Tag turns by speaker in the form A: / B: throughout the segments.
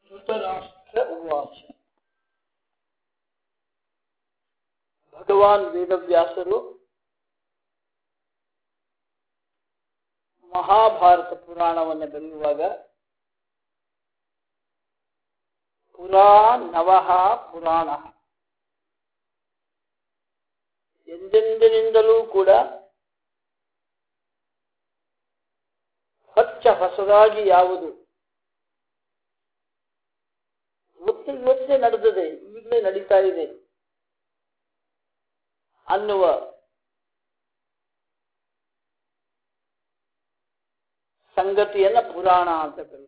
A: ಧೃತರಾಷ್ಟ್ರ ಉವಾಚ. ಭಗವಾನ್ ವೇದವ್ಯಾಸರು ಮಹಾಭಾರತ ಪುರಾಣವನ್ನು ಬರೆಯುವಾಗ ಪುರಾ ನವಃ ಪುರಾಣ, ಎಂದೆಂದಿನಿಂದಲೂ ಕೂಡ ಹೊಸದಾಗಿ ಯಾವುದು ಇವತ್ತೇ ನಡೆದಿದೆ, ಈಗಲೇ ನಡೀತಾ ಇದೆ ಅನ್ನುವ ಸಂಗತಿಯನ್ನ ಪುರಾಣ ಅಂತ ಕರೀತಾರೆ.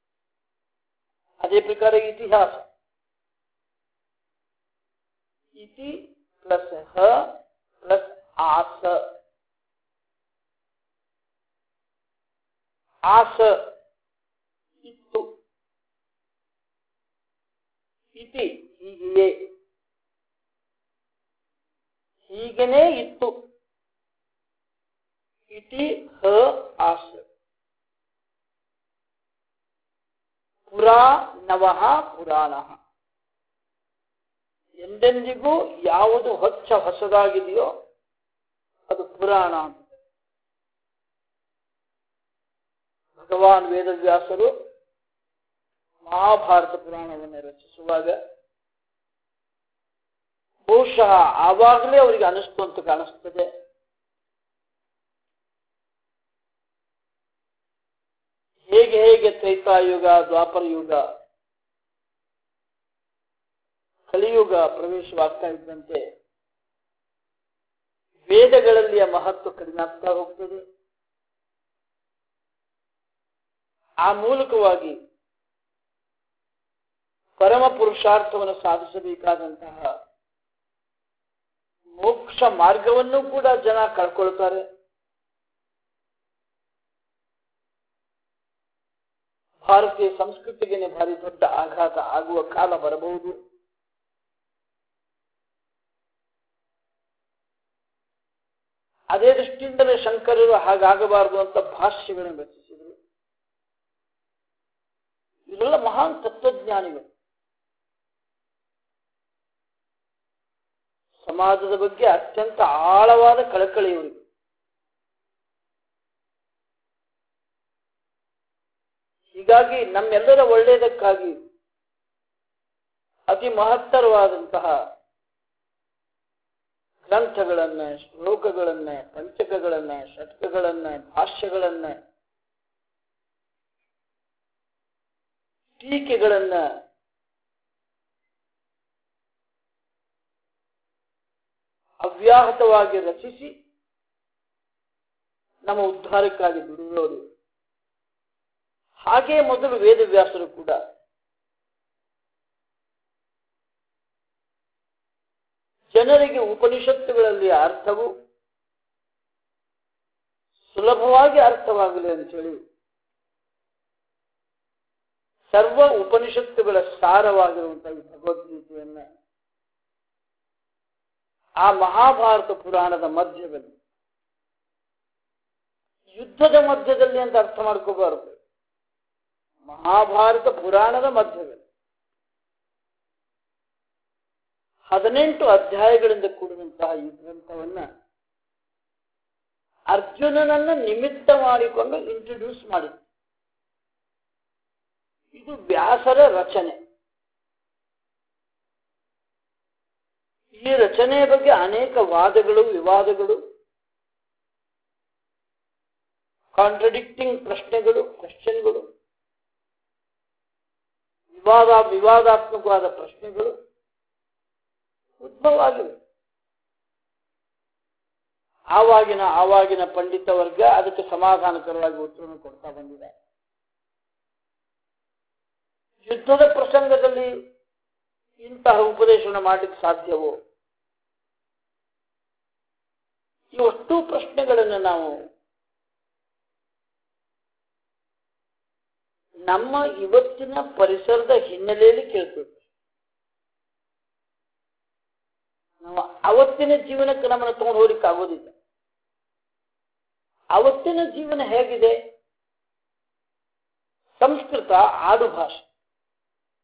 A: ಅದೇ ಪ್ರಕಾರ ಇತಿಹಾಸ, ಇತಿ ಪ್ಲಸ್ ಹ ಪ್ಲಸ್ ಆಸ, ಆಸ ಇತ್ತು, ಇತಿ ಹೀಗೆಯೇ, ಹೀಗನೇ ಇತ್ತು, ಇತಿ ಹ ಆಸ. ಪುರಾ ನವಃ ಪುರಾಣ, ಎಂದೆಂದಿಗೂ ಯಾವುದು ಹೊಸದಾಗಿದೆಯೋ ಅದು ಪುರಾಣ ಅಂತ. ಭಗವಾನ್ ವೇದವ್ಯಾಸರು ಮಹಾಭಾರತ ಪುರಾಣವನ್ನು ರಚಿಸುವಾಗ ಬಹುಶಃ ಆವಾಗಲೇ ಅವರಿಗೆ ಅನಿಸ್ತು ಅಂತ ಕಾಣಿಸ್ತದೆ, ಹೇಗೆ ತ್ರೈತಾಯುಗ, ದ್ವಾಪರ ಯುಗ, ಕಲಿಯುಗ ಪ್ರವೇಶವಾಗ್ತಾ ಇದ್ದಂತೆ ವೇದಗಳಲ್ಲಿಯ ಮಹತ್ವ ಕಡಿಮೆ ಆಗ್ತಾ ಹೋಗ್ತದೆ. ಆ ಮೂಲಕವಾಗಿ ಪರಮ ಪುರುಷಾರ್ಥವನ್ನು ಸಾಧಿಸಬೇಕಾದಂತಹ ಮೋಕ್ಷ ಮಾರ್ಗವನ್ನು ಕೂಡ ಜನ ಕಳ್ಕೊಳ್ತಾರೆ. ಭಾರತೀಯ ಸಂಸ್ಕೃತಿಗೆ ಭಾರಿ ದೊಡ್ಡ ಆಘಾತ ಆಗುವ ಕಾಲ ಬರಬಹುದು. ಅದೇ ದೃಷ್ಟಿಯಿಂದಲೇ ಶಂಕರರು ಹಾಗಾಗಬಾರದು ಅಂತ ಭಾಷ್ಯಗಳನ್ನು ರಚಿಸಿದರು. ಇವರೆಲ್ಲ ಮಹಾನ್ ತತ್ವಜ್ಞಾನಿಗಳು, ಸಮಾಜದ ಬಗ್ಗೆ ಅತ್ಯಂತ ಆಳವಾದ ಕಳಕಳಿ ಇವರಿಗೆ. ಹೀಗಾಗಿ ನಮ್ಮೆಲ್ಲರ ಒಳ್ಳೆಯದಕ್ಕಾಗಿ ಅತಿ ಮಹತ್ತರವಾದಂತಹ ಗ್ರಂಥಗಳನ್ನ, ಶ್ಲೋಕಗಳನ್ನ, ಪಂಚಕಗಳನ್ನ, ಷಟ್ಕಗಳನ್ನ, ಭಾಷ್ಯಗಳನ್ನ, ಟೀಕೆಗಳನ್ನ ಅವ್ಯಾಹತವಾಗಿ ರಚಿಸಿ ನಮ್ಮ ಉದ್ಧಾರಕ್ಕಾಗಿ ದುಡಿಯೋರು. ಹಾಗೆ ಮೊದಲು ವೇದವ್ಯಾಸರು ಕೂಡ ಜನರಿಗೆ ಉಪನಿಷತ್ತುಗಳಲ್ಲಿ ಅರ್ಥವು ಸುಲಭವಾಗಿ ಅರ್ಥವಾಗಲಿ ಅಂತೇಳಿ ಸರ್ವ ಉಪನಿಷತ್ತುಗಳ ಸಾರವಾಗಿರುವಂತಹ ಈ ಭಗವದ್ಗೀತೆಯನ್ನ ಆ ಮಹಾಭಾರತ ಪುರಾಣದ ಮಧ್ಯದಲ್ಲಿ, ಯುದ್ಧದ ಮಧ್ಯದಲ್ಲಿ ಅಂತ ಅರ್ಥ ಮಾಡ್ಕೋಬಾರದು, ಮಹಾಭಾರತ ಪುರಾಣದ ಮಧ್ಯದಲ್ಲಿ 18 ಅಧ್ಯಾಯಗಳಿಂದ ಕೂಡಿದಂತಹ ಈ ಗ್ರಂಥವನ್ನ ಅರ್ಜುನನನ್ನ ನಿಮಿತ್ತ ಮಾಡಿಕೊಂಡು ಇಂಟ್ರೊಡ್ಯೂಸ್ ಮಾಡಿದ್ರು. ಇದು ವ್ಯಾಸರ ರಚನೆ. ಈ ರಚನೆಯ ಬಗ್ಗೆ ಅನೇಕ ವಾದಗಳು, ವಿವಾದಗಳು, ಕಾಂಟ್ರಡಿಕ್ಟಿಂಗ್ ಕ್ವಶ್ಚನ್ಗಳು, ವಿವಾದಾತ್ಮಕವಾದ ಪ್ರಶ್ನೆಗಳು ಉದ್ಭವ ಆಗಿವೆ. ಆವಾಗಿನ ಪಂಡಿತ ವರ್ಗ ಅದಕ್ಕೆ ಸಮಾಧಾನಕರವಾಗಿ ಉತ್ತರವನ್ನು ಕೊಡ್ತಾ ಬಂದಿದೆ. ಯುದ್ಧದ ಪ್ರಸಂಗದಲ್ಲಿ ಇಂತಹ ಉಪದೇಶವನ್ನು ಮಾಡಲಿಕ್ಕೆ ಸಾಧ್ಯವೋ? ಇವಷ್ಟು ಪ್ರಶ್ನೆಗಳನ್ನು ನಾವು ನಮ್ಮ ಇವತ್ತಿನ ಪರಿಸರದ ಹಿನ್ನೆಲೆಯಲ್ಲಿ ಕೇಳ್ತೇವೆ. ನಾವು ಅವತ್ತಿನ ಜೀವನಕ್ಕೆ ನಮ್ಮನ್ನು ತಗೊಂಡು ಹೋಗ್ಲಿಕ್ಕೆ ಆಗೋದಿಲ್ಲ. ಅವತ್ತಿನ ಜೀವನ ಹೇಗಿದೆ? ಸಂಸ್ಕೃತ ಆಡು ಭಾಷೆ,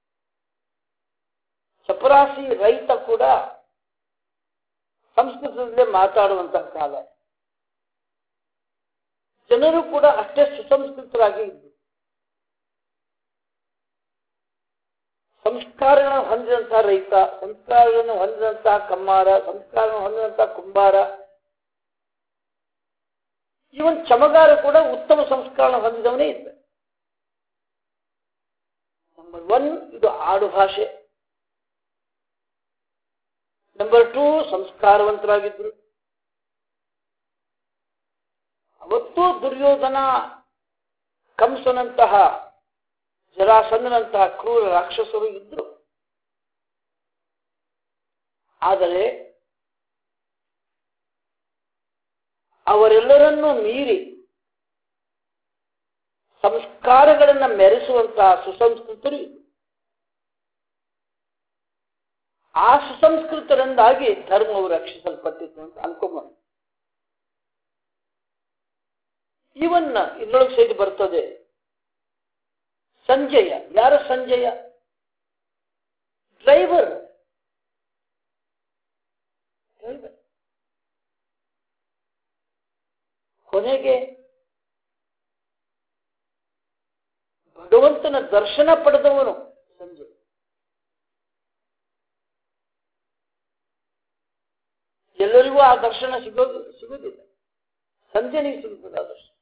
A: ಚಪರಾಸಿ ರೈತ ಕೂಡ ಸಂಸ್ಕೃತದಲ್ಲೇ ಮಾತಾಡುವಂತಹ ಕಾಲ. ಜನರು ಕೂಡ ಅಷ್ಟೇ ಸುಸಂಸ್ಕೃತರಾಗಿ ಇದ್ದರು. ಸಂಸ್ಕಾರಗಳನ್ನು ಹೊಂದಿದಂತಹ ರೈತ, ಸಂಸ್ಕಾರಗಳನ್ನು ಹೊಂದಿದಂತಹ ಕಮ್ಮಾರ, ಸಂಸ್ಕಾರಗಳನ್ನು ಹೊಂದಿದಂತಹ ಕುಂಬಾರ, ಇವನ್ ಚಮಗಾರ ಕೂಡ ಉತ್ತಮ ಸಂಸ್ಕಾರವನ್ನು ಹೊಂದಿದವನೇ ಇದ್ದ. ನಂಬರ್ 1 ಇದು ಆಡು ಭಾಷೆ. ನಂಬರ್ 2 ಸಂಸ್ಕಾರವಂತರಾಗಿದ್ರು. ಅವತ್ತು ದುರ್ಯೋಧನ, ಕಂಸನಂತಹ, ಜರಾಸಂಧನಂತಹ ಕ್ರೂರ ರಾಕ್ಷಸರು ಇದ್ರು. ಆದರೆ ಅವರೆಲ್ಲರನ್ನೂ ಮೀರಿ ಸಂಸ್ಕಾರಗಳನ್ನು ಮೆರೆಸುವಂತಹ ಸುಸಂಸ್ಕೃತರು ಇದ್ರು. ಆ ಸುಸಂಸ್ಕೃತರಿಂದಾಗಿ ಧರ್ಮವು ರಕ್ಷಿಸಲ್ಪಟ್ಟಿತ್ತು ಅಂತ ಅನ್ಕೊಂಬ. ಇವನ್ನ ಇದರೊಳಗೆ ಸಹಿತ ಬರ್ತದೆ ಸಂಜಯ. ಯಾರ ಸಂಜಯ? ಡ್ರೈವರ್. ಕೊನೆಗೆ ಭಗವಂತನ ದರ್ಶನ ಪಡೆದವನು ಸಂಜಯ. ಎಲ್ಲರಿಗೂ ಆ ದರ್ಶನ ಸಿಗೋದಿಲ್ಲ. ಸಂಜಯನಿಗೆ ಸಿಗುತ್ತದೆ ಆ ದರ್ಶನ.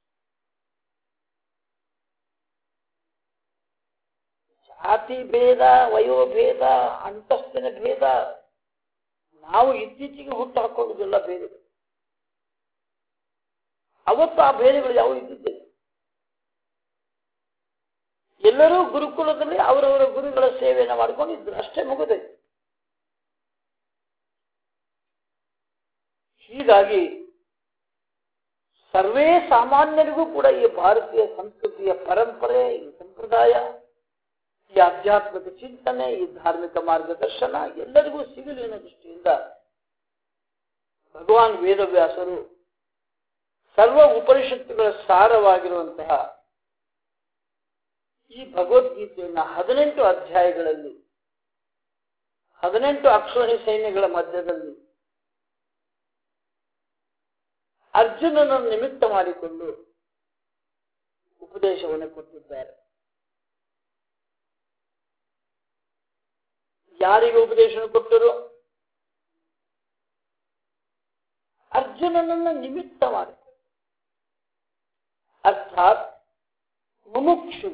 A: ಜಾತಿ ಭೇದ, ವಯೋಭೇದ, ಅಂತಸ್ತಿನ ಭೇದ ನಾವು ಇತ್ತೀಚೆಗೆ ಹುಟ್ಟು ಹಾಕೊಳ್ಳುವುದಿಲ್ಲ. ಭೇದಗಳು ಅವತ್ತು ಆ ಭೇದಗಳು ಯಾವ ಇದ್ದಿದ್ದಿಲ್ಲ. ಎಲ್ಲರೂ ಗುರುಕುಲದಲ್ಲಿ ಅವರವರ ಗುರುಗಳ ಸೇವೆಯನ್ನು ಮಾಡ್ಕೊಂಡಿದ್ರು, ಅಷ್ಟೇ ಮುಗಿದೈತೆ. ಹೀಗಾಗಿ ಸರ್ವೇ ಸಾಮಾನ್ಯರಿಗೂ ಕೂಡ ಈ ಭಾರತೀಯ ಸಂಸ್ಕೃತಿಯ ಪರಂಪರೆ, ಈ ಸಂಪ್ರದಾಯ, ಈ ಆಧ್ಯಾತ್ಮಿಕ ಚಿಂತನೆ, ಈ ಧಾರ್ಮಿಕ ಮಾರ್ಗದರ್ಶನ ಎಲ್ಲರಿಗೂ ಸಿಗಲಿ ಅನ್ನೋ ದೃಷ್ಟಿಯಿಂದ ಭಗವಾನ್ ವೇದವ್ಯಾಸರು ಸರ್ವ ಉಪನಿಷತ್ತುಗಳ ಸಾರವಾಗಿರುವಂತಹ ಈ ಭಗವದ್ಗೀತೆಯನ್ನು 18 ಅಧ್ಯಾಯಗಳಲ್ಲಿ 18 ಅಕ್ಷೋಣಿ ಸೈನ್ಯಗಳ ಮಧ್ಯದಲ್ಲಿ ಅರ್ಜುನನನ್ನು ನಿಮಿತ್ತ ಮಾಡಿಕೊಂಡು ಉಪದೇಶವನ್ನು ಕೊಟ್ಟಿದ್ದಾರೆ. ಯಾರಿಗೆ ಉಪದೇಶ ಕೊಟ್ಟರು? ಅರ್ಜುನನನ್ನು ನಿಮಿತ್ತ ಮಾಡಿ, ಅರ್ಥಾತ್ ಮುಮುಕ್ಷು.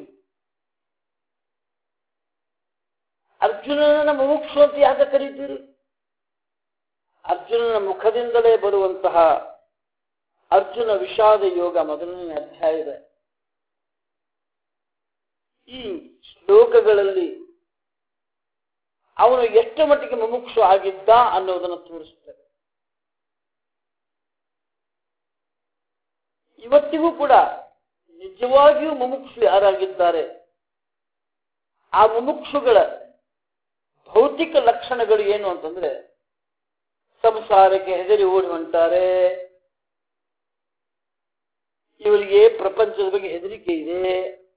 A: ಅರ್ಜುನನ ಮುಮುಕ್ಷು ಅಂತ ಯಾಕೆ ಕರೀತೀರಿ? ಅರ್ಜುನನ ಮುಖದಿಂದಲೇ ಬರುವಂತಹ ಅರ್ಜುನ ವಿಷಾದ ಯೋಗ ಮೊದಲನೇ ಅಧ್ಯಾಯದ ಈ ಶ್ಲೋಕಗಳಲ್ಲಿ ಅವನು ಎಷ್ಟು ಮಟ್ಟಿಗೆ ಮುಮುಕ್ಷು ಆಗಿದ್ದ ಅನ್ನೋದನ್ನು ತೋರಿಸುತ್ತದೆ. ಇವತ್ತಿಗೂ ಕೂಡ ನಿಜವಾಗಿಯೂ ಮುಮುಕ್ಷು ಯಾರಾಗಿದ್ದಾರೆ, ಆ ಮುಮುಕ್ಷುಗಳ ಭೌತಿಕ ಲಕ್ಷಣಗಳು ಏನು ಅಂತಂದ್ರೆ, ಸಂಸಾರಕ್ಕೆ ಹೆದರಿ ಓಡಿ ಹೊಂಟಾರೆ, ಇವರಿಗೆ ಪ್ರಪಂಚದ ಬಗ್ಗೆ ಹೆದರಿಕೆ ಇದೆ,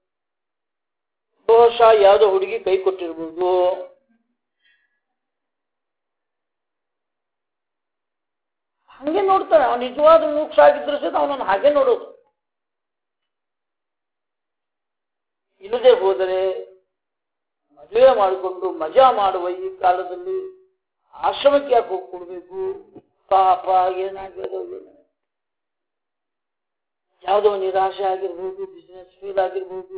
A: ಬಹುಶಃ ಯಾವುದೋ ಹುಡುಗಿ ಕೈ ಕೊಟ್ಟಿರ್ಬೋದು, ಹಂಗೆ ನೋಡ್ತಾನೆ. ಅವನು ನಿಜವಾದ ಮುಮುಕ್ಷ ಆಗಿದ್ರು ಸಹಿತ ಅವನನ್ನು ಹಾಗೆ ನೋಡೋದು. ಇಲ್ಲದೆ ಹೋದರೆ ಮದುವೆ ಮಾಡಿಕೊಂಡು ಮಜಾ ಮಾಡುವ ಈ ಕಾಲದಲ್ಲಿ ಆಶ್ರಮಕ್ಕೆ ಯಾಕೆ ಹೋಗ್ಕೊಡ್ಬೇಕು? ಪಾಪ ಏನಾಗಿರೋದು ಏನು, ಯಾವುದೋ ನಿರಾಶೆ ಆಗಿರ್ಬೋದು, ಬಿಸ್ನೆಸ್ ಫೇಲ್ ಆಗಿರ್ಬೋದು,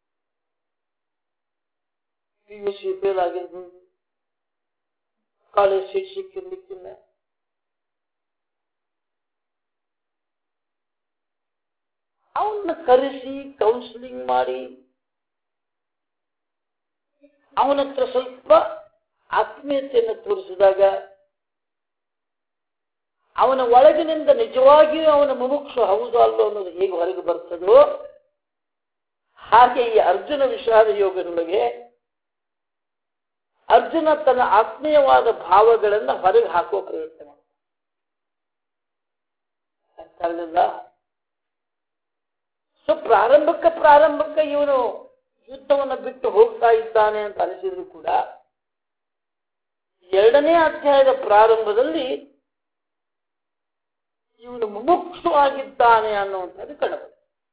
A: PUC ಫೇಲ್ ಆಗಿರ್ಬೋದು, ಕಾಲೇಜ್ ಸೀಟ್ ಸಿಕ್ಕಿರ್ಲಿಕ್ಕಿಲ್ಲ, ಅವನ್ನ ಕರೆಸಿ ಕೌನ್ಸಿಲಿಂಗ್ ಮಾಡಿ ಅವನ ಹತ್ರ ಸ್ವಲ್ಪ ಆತ್ಮೀಯತೆಯನ್ನು ತೋರಿಸಿದಾಗ ಅವನ ಒಳಗಿನಿಂದ ನಿಜವಾಗಿಯೂ ಅವನ ಮುಮುಕ್ಷು ಹೌದು ಅಲ್ಲೋ ಅನ್ನೋದು ಹೇಗೆ ಹೊರಗೆ ಬರ್ತದೋ ಹಾಗೆ ಈ ಅರ್ಜುನ ವಿಷಾದ ಯೋಗದೊಳಗೆ ಅರ್ಜುನ ತನ್ನ ಆತ್ಮೀಯವಾದ ಭಾವಗಳನ್ನು ಹೊರಗೆ ಹಾಕುವ ಪ್ರಯತ್ನ ಮಾಡ್ತಾನೆ. ಸೊ ಪ್ರಾರಂಭಕ್ಕೆ ಇವನು ಯುದ್ಧವನ್ನು ಬಿಟ್ಟು ಹೋಗ್ತಾ ಇದ್ದಾನೆ ಅಂತ ಅನಿಸಿದ್ರು ಕೂಡ 2ನೇ ಅಧ್ಯಾಯದ ಪ್ರಾರಂಭದಲ್ಲಿ ಇವನು ಮುಮುಕ್ಷು ಆಗಿದ್ದಾನೆ ಅನ್ನುವಂಥದ್ದು ಕಂಡುಬರುತ್ತೆ.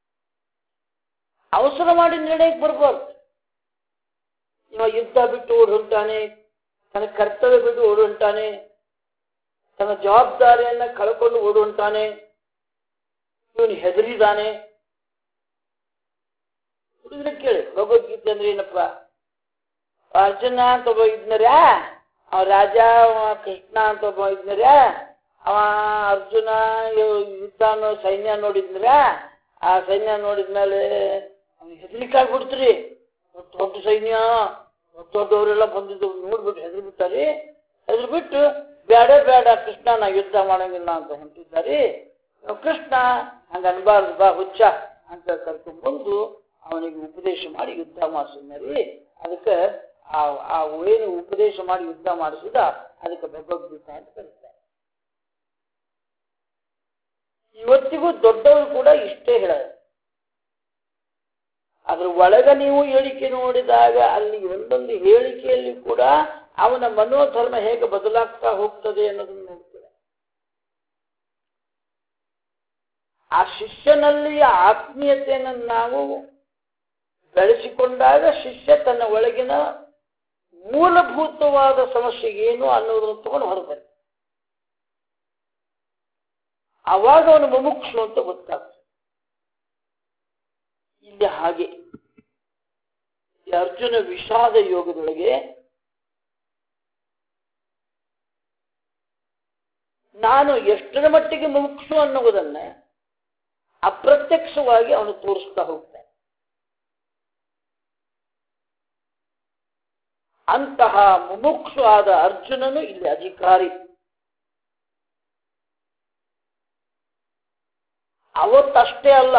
A: ಅವಸರ ಮಾಡಿ ನಿರ್ಣಯಕ್ಕೆ ಬರಬಾರ್ದು. ಇವ ಯುದ್ಧ ಬಿಟ್ಟು ಓಡಿ ಹೊಂಟಾನೆ, ತನ್ನ ಕರ್ತವ್ಯ ಬಿಟ್ಟು ಓಡಿ ಹೊಂಟಾನೆ, ತನ್ನ ಜವಾಬ್ದಾರಿಯನ್ನ ಕಳ್ಕೊಂಡು ಓಡಿ ಹೊಂಟಾನೆ, ಇವನು ಹೆದರಿದಾನೆ. ಹುಡುಗರ ಕೇಳಿ ಭಗವದ್ಗೀತೆ ಅಂದ್ರೆ ಏನಪ್ಪ? ಅರ್ಜುನ ಅಂತ ಒಬ್ಬ ಇದ್ನರ್ಯಾ, ಅವ ರಾಜ, ಕೃಷ್ಣ ಅಂತ ಒಬ್ಬ ಇದ್ನರ್ಯಾ, ಅವ ಅರ್ಜುನ ಯುದ್ಧ ಸೈನ್ಯ ನೋಡಿದ್ನರ, ಆ ಸೈನ್ಯ ನೋಡಿದ್ಮೇಲೆ ಹೆದರಿಕೆ ಆಗ್ಬಿಡ್ತ್ರಿ. ದೊಡ್ಡ ಸೈನ್ಯ, ದೊಡ್ಡವರೆಲ್ಲ ಬಂದಿದ್ದು ನೋಡ್ಬಿಟ್ಟು ಹೆದರಿ ಬಿಟ್ಟಾರಿ. ಹೆದರಿ ಬಿಟ್ಟು ಬೇಡ ಬೇಡ ಕೃಷ್ಣ ನಾ ಯುದ್ಧ ಮಾಡಂಗಿಲ್ಲ ಅಂತ ಹೊಂಟಿದ್ದಾರೆ. ಕೃಷ್ಣ ಹಂಗ ಅನ್ಬಾರ್ದು, ಬಾ ಹುಚ್ಚ ಅಂತ ಕರ್ಕೊಂಡ್ಬಂದು ಅವನಿಗೆ ಉಪದೇಶ ಮಾಡಿ ಯುದ್ಧ ಮಾಡಿಸಿದ್ರಿ. ಅದಕ್ಕೆ ಆ ಏನು ಉಪದೇಶ ಮಾಡಿ ಯುದ್ಧ ಮಾಡಿಸಿದ ಅದಕ್ಕೆ ಭಗವದ್ಗೀತಾ ಅಂತ ಕರೀತಾರೆ. ಇವತ್ತಿಗೂ ದೊಡ್ಡವರು ಕೂಡ ಇಷ್ಟೇ ಹೇಳೋದು. ಅದ್ರ ಒಳಗ ನೀವು ಹೇಳಿಕೆ ನೋಡಿದಾಗ ಅಲ್ಲಿ ಒಂದೊಂದು ಹೇಳಿಕೆಯಲ್ಲಿ ಕೂಡ ಅವನ ಮನೋಧರ್ಮ ಹೇಗೆ ಬದಲಾಗ್ತಾ ಹೋಗ್ತದೆ ಅನ್ನೋದನ್ನು ನೋಡ್ತೇವೆ. ಆ ಶಿಷ್ಯನಲ್ಲಿಯ ಆತ್ಮೀಯತೆಯನ್ನು ನಾವು ಬೆಳೆಸಿಕೊಂಡಾಗ ಶಿಷ್ಯ ತನ್ನ ಒಳಗಿನ ಮೂಲಭೂತವಾದ ಸಮಸ್ಯೆ ಏನು ಅನ್ನೋದನ್ನು ತಗೊಂಡು ಹೊರಬರ್ತಾನೆ. ಆವಾಗ ಅವನು ಮುಮುಕ್ಷು ಅಂತ ಗೊತ್ತಾಗ್ತದೆ. ಇಲ್ಲಿ ಹಾಗೆ ಅರ್ಜುನ ವಿಷಾದ ಯೋಗದೊಳಗೆ ನಾನು ಎಷ್ಟರ ಮಟ್ಟಿಗೆ ಮುಮುಕ್ಷು ಅನ್ನುವುದನ್ನ ಅಪ್ರತ್ಯಕ್ಷವಾಗಿ ಅವನು ತೋರಿಸ್ತಾ ಹೋಗ್ತಾನೆ. ಅಂತಹ ಮುಮುಕ್ಷು ಆದ ಅರ್ಜುನನು ಇಲ್ಲಿ ಅಧಿಕಾರಿ. ಅವತ್ತಷ್ಟೇ ಅಲ್ಲ,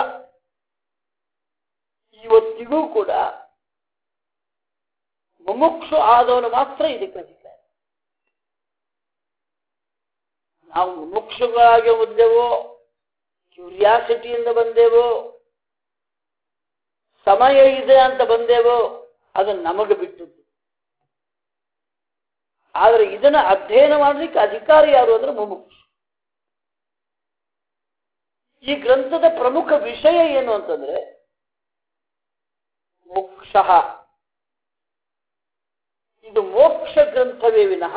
A: ಇವತ್ತಿಗೂ ಕೂಡ ಮುಮುಕ್ಷು ಆದವನು ಮಾತ್ರ ಇದಕ್ಕೆ ಅಧಿಕಾರಿ. ನಾವು ಮುಮುಕ್ಷುಗಳಾಗಿ ಬಂದೆವೋ, ಕ್ಯೂರಿಯಾಸಿಟಿಯಿಂದ ಬಂದೇವೋ, ಸಮಯ ಇದೆ ಅಂತ ಬಂದೇವೋ, ಅದು ನಮಗೆ ಬಿಟ್ಟದ್ದು. ಆದರೆ ಇದನ್ನ ಅಧ್ಯಯನ ಮಾಡಲಿಕ್ಕೆ ಅಧಿಕಾರಿ ಯಾರು ಅಂದ್ರೆ ಮುಮುಕ್ಷು. ಈ ಗ್ರಂಥದ ಪ್ರಮುಖ ವಿಷಯ ಏನು ಅಂತಂದ್ರೆ ಮೋಕ್ಷ. ಇದು ಮೋಕ್ಷ ಗ್ರಂಥವೇ ವಿನಃ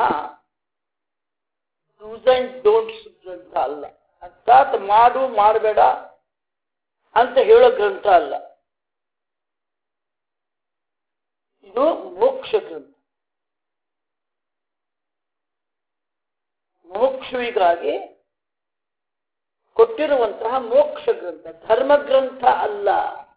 A: ಡೂಸ್ ಅಂಡ್ ಡೋಂಟ್ಸ್ ಗ್ರಂಥ ಅಲ್ಲ. ಅರ್ಥಾತ್ ಮಾಡು ಮಾಡಬೇಡ ಅಂತ ಹೇಳೋ ಗ್ರಂಥ ಅಲ್ಲ. ಇದು ಮೋಕ್ಷ ಗ್ರಂಥ. ಮೋಕ್ಷವಿಗಾಗಿ ಕೊಟ್ಟಿರುವಂತಹ ಮೋಕ್ಷ ಗ್ರಂಥ, ಧರ್ಮ ಗ್ರಂಥ ಅಲ್ಲ.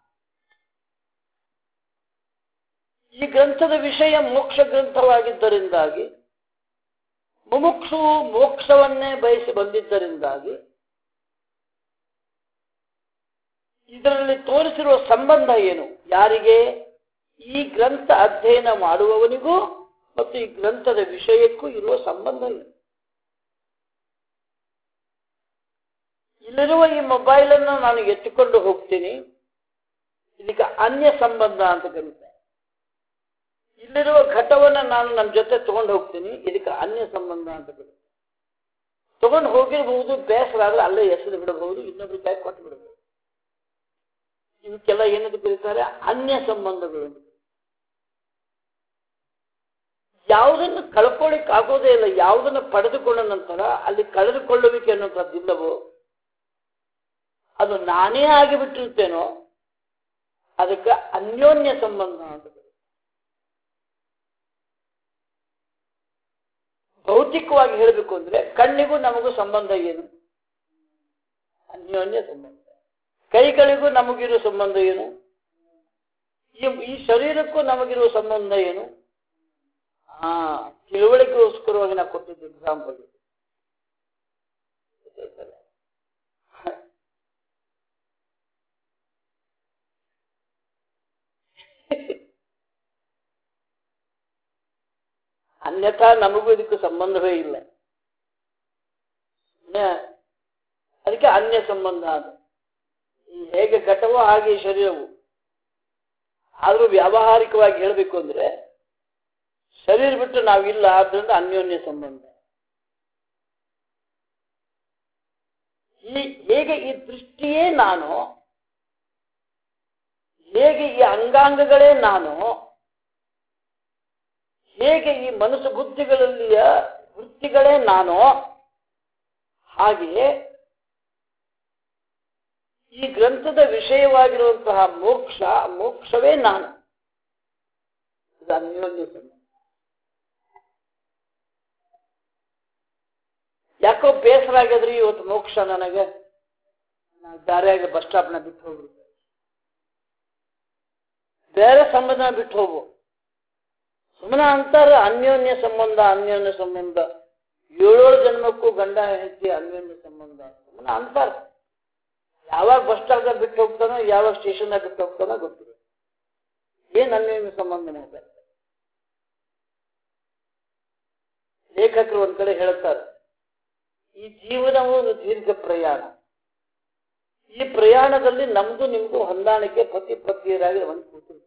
A: ಈ ಗ್ರಂಥದ ವಿಷಯ ಮೋಕ್ಷ ಗ್ರಂಥವಾಗಿದ್ದರಿಂದಾಗಿ, ಮುಮುಕ್ಷು ಮೋಕ್ಷವನ್ನೇ ಬಯಸಿ ಬಂದಿದ್ದರಿಂದಾಗಿ ಇದರಲ್ಲಿ ತೋರಿಸಿರುವ ಸಂಬಂಧ ಏನು? ಯಾರಿಗೆ? ಈ ಗ್ರಂಥ ಅಧ್ಯಯನ ಮಾಡುವವನಿಗೂ ಮತ್ತು ಈ ಗ್ರಂಥದ ವಿಷಯಕ್ಕೂ ಇರುವ ಸಂಬಂಧ ಏನು? ಇಲ್ಲಿರುವ ಈ ಮೊಬೈಲ್ ಅನ್ನು ನಾನು ಎತ್ತಿಕೊಂಡು ಹೋಗ್ತೀನಿ, ಇದಕ್ಕೆ ಅನ್ಯ ಸಂಬಂಧ ಅಂತ ಕರೀತಾರೆ. ಇಲ್ಲಿರುವ ಘಟವನ್ನು ನಾನು ನನ್ನ ಜೊತೆ ತಗೊಂಡು ಹೋಗ್ತೀನಿ, ಇದಕ್ಕೆ ಅನ್ಯ ಸಂಬಂಧ ಅಂತ ಕರೀತಾರೆ. ತಗೊಂಡು ಹೋಗಿರಬಹುದು, ಬೇಸರ ಆದ್ರೆ ಅಲ್ಲೇ ಎಸೆದು ಬಿಡಬಹುದು, ಇನ್ನೊಬ್ರು ಕೈ ಕೊಟ್ಟು ಬಿಡಬಹುದು. ಇವಕ್ಕೆಲ್ಲ ಏನಂತ ಕರೀತಾರೆ? ಅನ್ಯ ಸಂಬಂಧಗಳು. ಯಾವುದನ್ನು ಕಳ್ಕೊಳ್ಳಿಕ್ ಆಗೋದೇ ಇಲ್ಲ. ಯಾವುದನ್ನು ಪಡೆದುಕೊಂಡ ನಂತರ ಅಲ್ಲಿ ಕಳೆದುಕೊಳ್ಳುವಿಕೆ ಅನ್ನೋಂಥದ್ದಿಲ್ಲವೋ, ಅದು ನಾನೇ ಆಗಿಬಿಟ್ಟಿರ್ತೇನೋ, ಅದಕ್ಕೆ ಅನ್ಯೋನ್ಯ ಸಂಬಂಧ ಅಂತ. ಭೌತಿಕವಾಗಿ ಹೇಳಬೇಕು ಅಂದ್ರೆ ಕಣ್ಣಿಗೂ ನಮಗೂ ಸಂಬಂಧ ಏನು? ಅನ್ಯೋನ್ಯ ಸಂಬಂಧ. ಕೈಗಳಿಗೂ ನಮಗಿರುವ ಸಂಬಂಧ ಏನು? ಈ ಶರೀರಕ್ಕೂ ನಮಗಿರುವ ಸಂಬಂಧ ಏನು? ತಿಳುವಳಿಕೆಗೋಸ್ಕರವಾಗಿ ನಾ ಕೊಟ್ಟಿದ್ದ ಎಕ್ಸಾಂಪಲ್. ಅನ್ಯಥಾ ನಮಗೂ ಇದಕ್ಕೆ ಸಂಬಂಧವೇ ಇಲ್ಲ. ಅದಕ್ಕೆ ಅನ್ಯ ಸಂಬಂಧ. ಅದು ಹೇಗೆ ಘಟವೋ ಹಾಗೆ ಶರೀರವು. ಆದರೂ ವ್ಯಾವಹಾರಿಕವಾಗಿ ಹೇಳಬೇಕು ಅಂದ್ರೆ ಶರೀರ ಬಿಟ್ಟು ನಾವಿಲ್ಲ, ಆದ್ರಿಂದ ಅನ್ಯೋನ್ಯ ಸಂಬಂಧ. ಹೇಗೆ ಈ ದೃಷ್ಟಿಯೇ ನಾನು, ಹೇಗೆ ಈ ಅಂಗಾಂಗಗಳೇ ನಾನು, ಹೇಗೆ ಈ ಮನಸ್ಸು ಬುದ್ಧಿಗಳಲ್ಲಿಯ ವೃತ್ತಿಗಳೇ ನಾನು, ಹಾಗೆಯೇ ಈ ಗ್ರಂಥದ ವಿಷಯವಾಗಿರುವಂತಹ ಮೋಕ್ಷವೇ ನಾನು. ಇದು ಅನ್ಯೋನ್ಯ ಸಂಬಂಧ. ಯಾಕೋ ಬೇಸರ ಆಗ್ಯದ್ರಿ ಇವತ್ತು ಮೋಕ್ಷ ನನಗೆ, ದಾರಿಯಾಗ ಬಸ್ ಸ್ಟಾಪ್ನ ಬಿಟ್ಟು ಹೋಗ್ಬಿಡ್ತಾರೆ, ಬೇರೆ ಸಂಬಂಧ ಬಿಟ್ಟು ಹೋಗು. ಸುಮ್ಮನೆ ಅಂತಾರ ಅನ್ಯೋನ್ಯ ಸಂಬಂಧ, ಅನ್ಯೋನ್ಯ ಸಂಬಂಧ, 7 ಜನ್ಮಕ್ಕೂ ಗಂಡ ಹೆಂಡತಿ ಅನ್ಯೋನ್ಯ ಸಂಬಂಧ ಸುಮ್ಮನೆ ಅಂತಾರ. ಯಾವಾಗ ಬಸ್ ಸ್ಟಾಪ್ದಾಗ ಬಿಟ್ಟು ಹೋಗ್ತಾನೋ, ಯಾವಾಗ ಸ್ಟೇಷನ್ದಾಗ ಬಿಟ್ಟು ಹೋಗ್ತಾನೋ ಗೊತ್ತಿಲ್ಲ. ಏನ್ ಅನ್ಯೋನ್ಯ ಸಂಬಂಧ ಮಾಡ್ತಾರೆ. ಲೇಖಕರು ಒಂದ್ ಕಡೆ ಹೇಳ್ತಾರೆ, ಈ ಜೀವನವು ಒಂದು ದೀರ್ಘ ಪ್ರಯಾಣ. ಈ ಪ್ರಯಾಣದಲ್ಲಿ ನಮ್ದು ನಿಮ್ದು ಹೊಂದಾಣಿಕೆ ಪತಿ ಪತ್ನಿಯರಾಗಿ ಒಂದು ಕೂತಿರ್ತೀವಿ.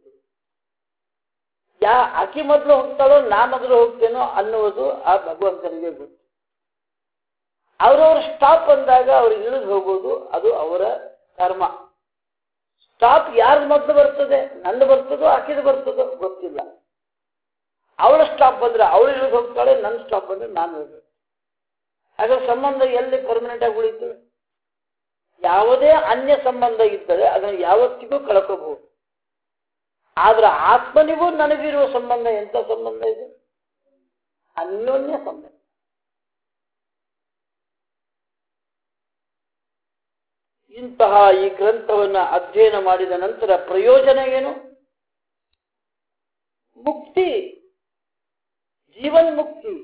A: ಆಕಿ ಮೊದಲು ಹೋಗ್ತಾಳೋ ನಾ ಮೊದಲು ಹೋಗ್ತೇನೋ ಅನ್ನುವುದು ಆ ಭಗವಂತನಿಗೆ ಗೊತ್ತು. ಅವ್ರವ್ರ ಸ್ಟಾಪ್ ಅಂದಾಗ ಅವ್ರು ಇಳಿದು ಹೋಗೋದು ಅದು ಅವರ ಕರ್ಮ. ಸ್ಟಾಪ್ ಯಾರು ಮೊದಲು ಬರ್ತದೆ, ನಂದು ಬರ್ತದೋ ಆಕಿದು ಬರ್ತದೋ ಗೊತ್ತಿಲ್ಲ. ಅವಳ ಸ್ಟಾಪ್ ಬಂದ್ರೆ ಅವಳು ಇಳಿದು ಹೋಗ್ತಾಳೆ, ನನ್ನ ಸ್ಟಾಪ್ ಬಂದ್ರೆ ನಾನು ಹೋಗ್ಬೇಕು. ಹಾಗಾದ್ರೆ ಸಂಬಂಧ ಎಲ್ಲಿ ಪರ್ಮನೆಂಟ್ ಆಗಿ ಉಳಿತು? ಯಾವುದೇ ಅನ್ಯ ಸಂಬಂಧ ಇದ್ದರೆ ಅದನ್ನು ಯಾವತ್ತಿಗೂ ಕಳ್ಕೋಬಹುದು. ಆದ್ರೆ ಆತ್ಮನಿಗೂ ನನಗಿರುವ ಸಂಬಂಧ ಎಂತ ಸಂಬಂಧ ಇದೆ? ಅನ್ಯೋನ್ಯ ಸಂಬಂಧ. ಇಂತಹ ಈ ಗ್ರಂಥವನ್ನ ಅಧ್ಯಯನ ಮಾಡಿದ ನಂತರ ಪ್ರಯೋಜನ ಏನು? ಮುಕ್ತಿ, ಜೀವನ್ಮುಕ್ತಿ.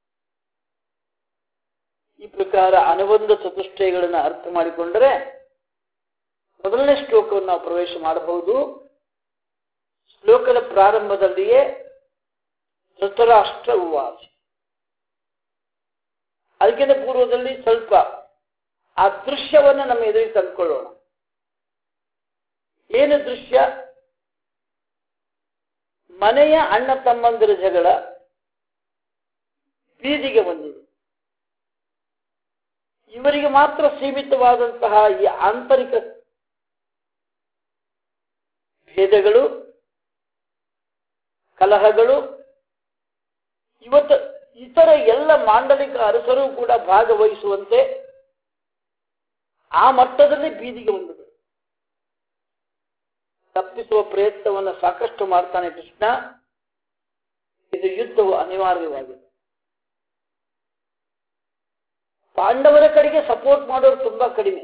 A: ಈ ಪ್ರಕಾರ ಅನುಬಂಧ ಚತುಷ್ಟಯಗಳನ್ನು ಅರ್ಥ ಮಾಡಿಕೊಂಡರೆ ಮೊದಲನೇ ಶ್ಲೋಕವನ್ನು ನಾವು ಪ್ರವೇಶ ಮಾಡಬಹುದು. ಶ್ಲೋಕದ ಪ್ರಾರಂಭದಲ್ಲಿಯೇ ಧೃತರಾಷ್ಟ್ರ ಉವಾಚ. ಅದಕ್ಕಿಂತ ಪೂರ್ವದಲ್ಲಿ ಸ್ವಲ್ಪ ಆ ದೃಶ್ಯವನ್ನು ನಮ್ಮ ಎದುರಿಗೆ ತಂದುಕೊಳ್ಳೋಣ. ಏನು ದೃಶ್ಯ? ಮನೆಯ ಅಣ್ಣ ತಮ್ಮಂದಿರ ಜಗಳ ಬೀದಿಗೆ ಬಂದಿದೆ. ಇವರಿಗೆ ಮಾತ್ರ ಸೀಮಿತವಾದಂತಹ ಈ ಆಂತರಿಕ ಭೇದಗಳು, ಕಲಹಗಳು ಇವತ್ತು ಇತರ ಎಲ್ಲ ಮಾಂಡಲಿಕ ಅರಸರು ಕೂಡ ಭಾಗವಹಿಸುವಂತೆ ಆ ಮಟ್ಟದಲ್ಲಿ ಬೀದಿಗೆ ಬಂದಿದೆ. ತಪ್ಪಿಸುವ ಪ್ರಯತ್ನವನ್ನು ಸಾಕಷ್ಟು ಮಾಡ್ತಾನೆ ಕೃಷ್ಣ. ಇದು ಯುದ್ಧವು ಅನಿವಾರ್ಯವಾಗಿದೆ. ಪಾಂಡವರ ಕಡೆಗೆ ಸಪೋರ್ಟ್ ಮಾಡೋರು ತುಂಬಾ ಕಡಿಮೆ.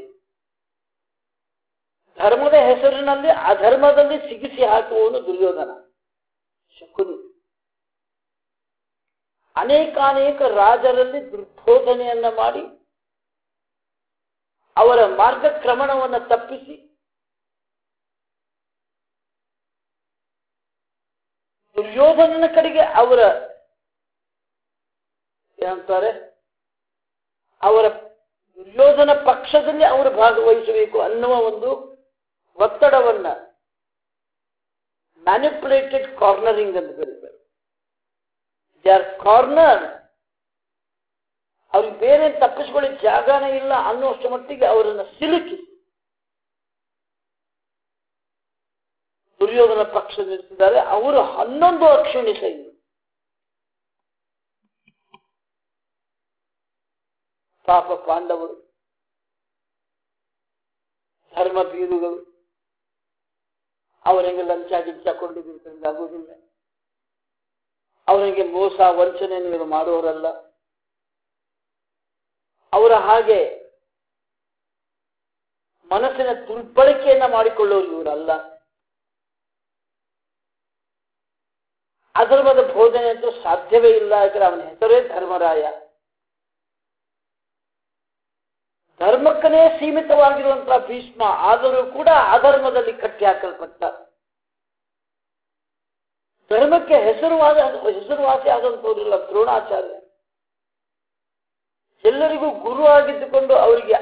A: ಧರ್ಮದ ಹೆಸರಿನಲ್ಲಿ ಅಧರ್ಮದಲ್ಲಿ ಸಿಗಿಸಿ ಹಾಕುವವನು ದುರ್ಯೋಧನ, ಶಕುನಿ. ಅನೇಕಾನೇಕ ರಾಜರಲ್ಲಿ ದುರ್ಬೋಧನೆಯನ್ನ ಮಾಡಿ ಅವರ ಮಾರ್ಗಕ್ರಮಣವನ್ನು ತಪ್ಪಿಸಿ ದುರ್ಯೋಧನನ ಕಡೆಗೆ ಅವರ ಏನಂತಾರೆ, ಅವರ ದುರ್ಯೋಧನ ಪಕ್ಷದಲ್ಲಿ ಅವರು ಭಾಗವಹಿಸಬೇಕು ಅನ್ನುವ ಒಂದು ಒತ್ತಡವನ್ನ ಮ್ಯಾನಿಪುಲೇಟೆಡ್ ಕಾರ್ನರಿಂಗ್ ಅಂತ ಕರೀತಾರೆ. They are corner. ಅವ್ರಿಗೆ ಬೇರೆ ತಪ್ಪಿಸ್ಕೊಳ್ಳಿ ಜಾಗನೇ ಇಲ್ಲ ಅನ್ನುವಷ್ಟು ಮಟ್ಟಿಗೆ ಅವರನ್ನು ಸಿಲುಕಿ ದುರ್ಯೋಧನ ಪಕ್ಷ ನಿಲ್ಲಿಸಿದ್ದಾರೆ. ಅವರು 11 ಅಕ್ಷಿಣಿ ಸೈನ್ಯ. ಪಾಪ ಪಾಂಡವರು ಧರ್ಮ ಬೀರುಗಳು, ಅವರಿಗೆ ಲಂಚ ಗಿಂಚ ಕೊಂಡಿದ್ದಾಗುವುದಿಲ್ಲ. ಅವರಿಗೆ ಮೋಸ ವಂಚನೆ ನೀವು ಮಾಡುವವರಲ್ಲ. ಅವರ ಹಾಗೆ ಮನಸ್ಸಿನ ದುರ್ಬಳಕೆಯನ್ನ ಮಾಡಿಕೊಳ್ಳೋರು ಇವರಲ್ಲ. ಅಧರ್ಮದ ಬೋಧನೆ ಅಂತೂ ಸಾಧ್ಯವೇ ಇಲ್ಲ. ಯಾಕಂದ್ರೆ ಅವನ ಹೆಸರೇ ಧರ್ಮರಾಯ. ಧರ್ಮಕ್ಕನೇ ಸೀಮಿತವಾಗಿರುವಂತಹ ಭೀಷ್ಮ ಆದರೂ ಕೂಡ ಅಧರ್ಮದಲ್ಲಿ ಕಟ್ಟಿ ಹಾಕಲ್ಪಟ್ಟ. ಧರ್ಮಕ್ಕೆ ಹೆಸರುವಾಸಿ ಆದಂತವರಿಲ್ಲ ದ್ರೋಣಾಚಾರ್ಯ. ಎಲ್ಲರಿಗೂ ಗುರು ಆಗಿದ್ದುಕೊಂಡು ಅವರಿಗೆ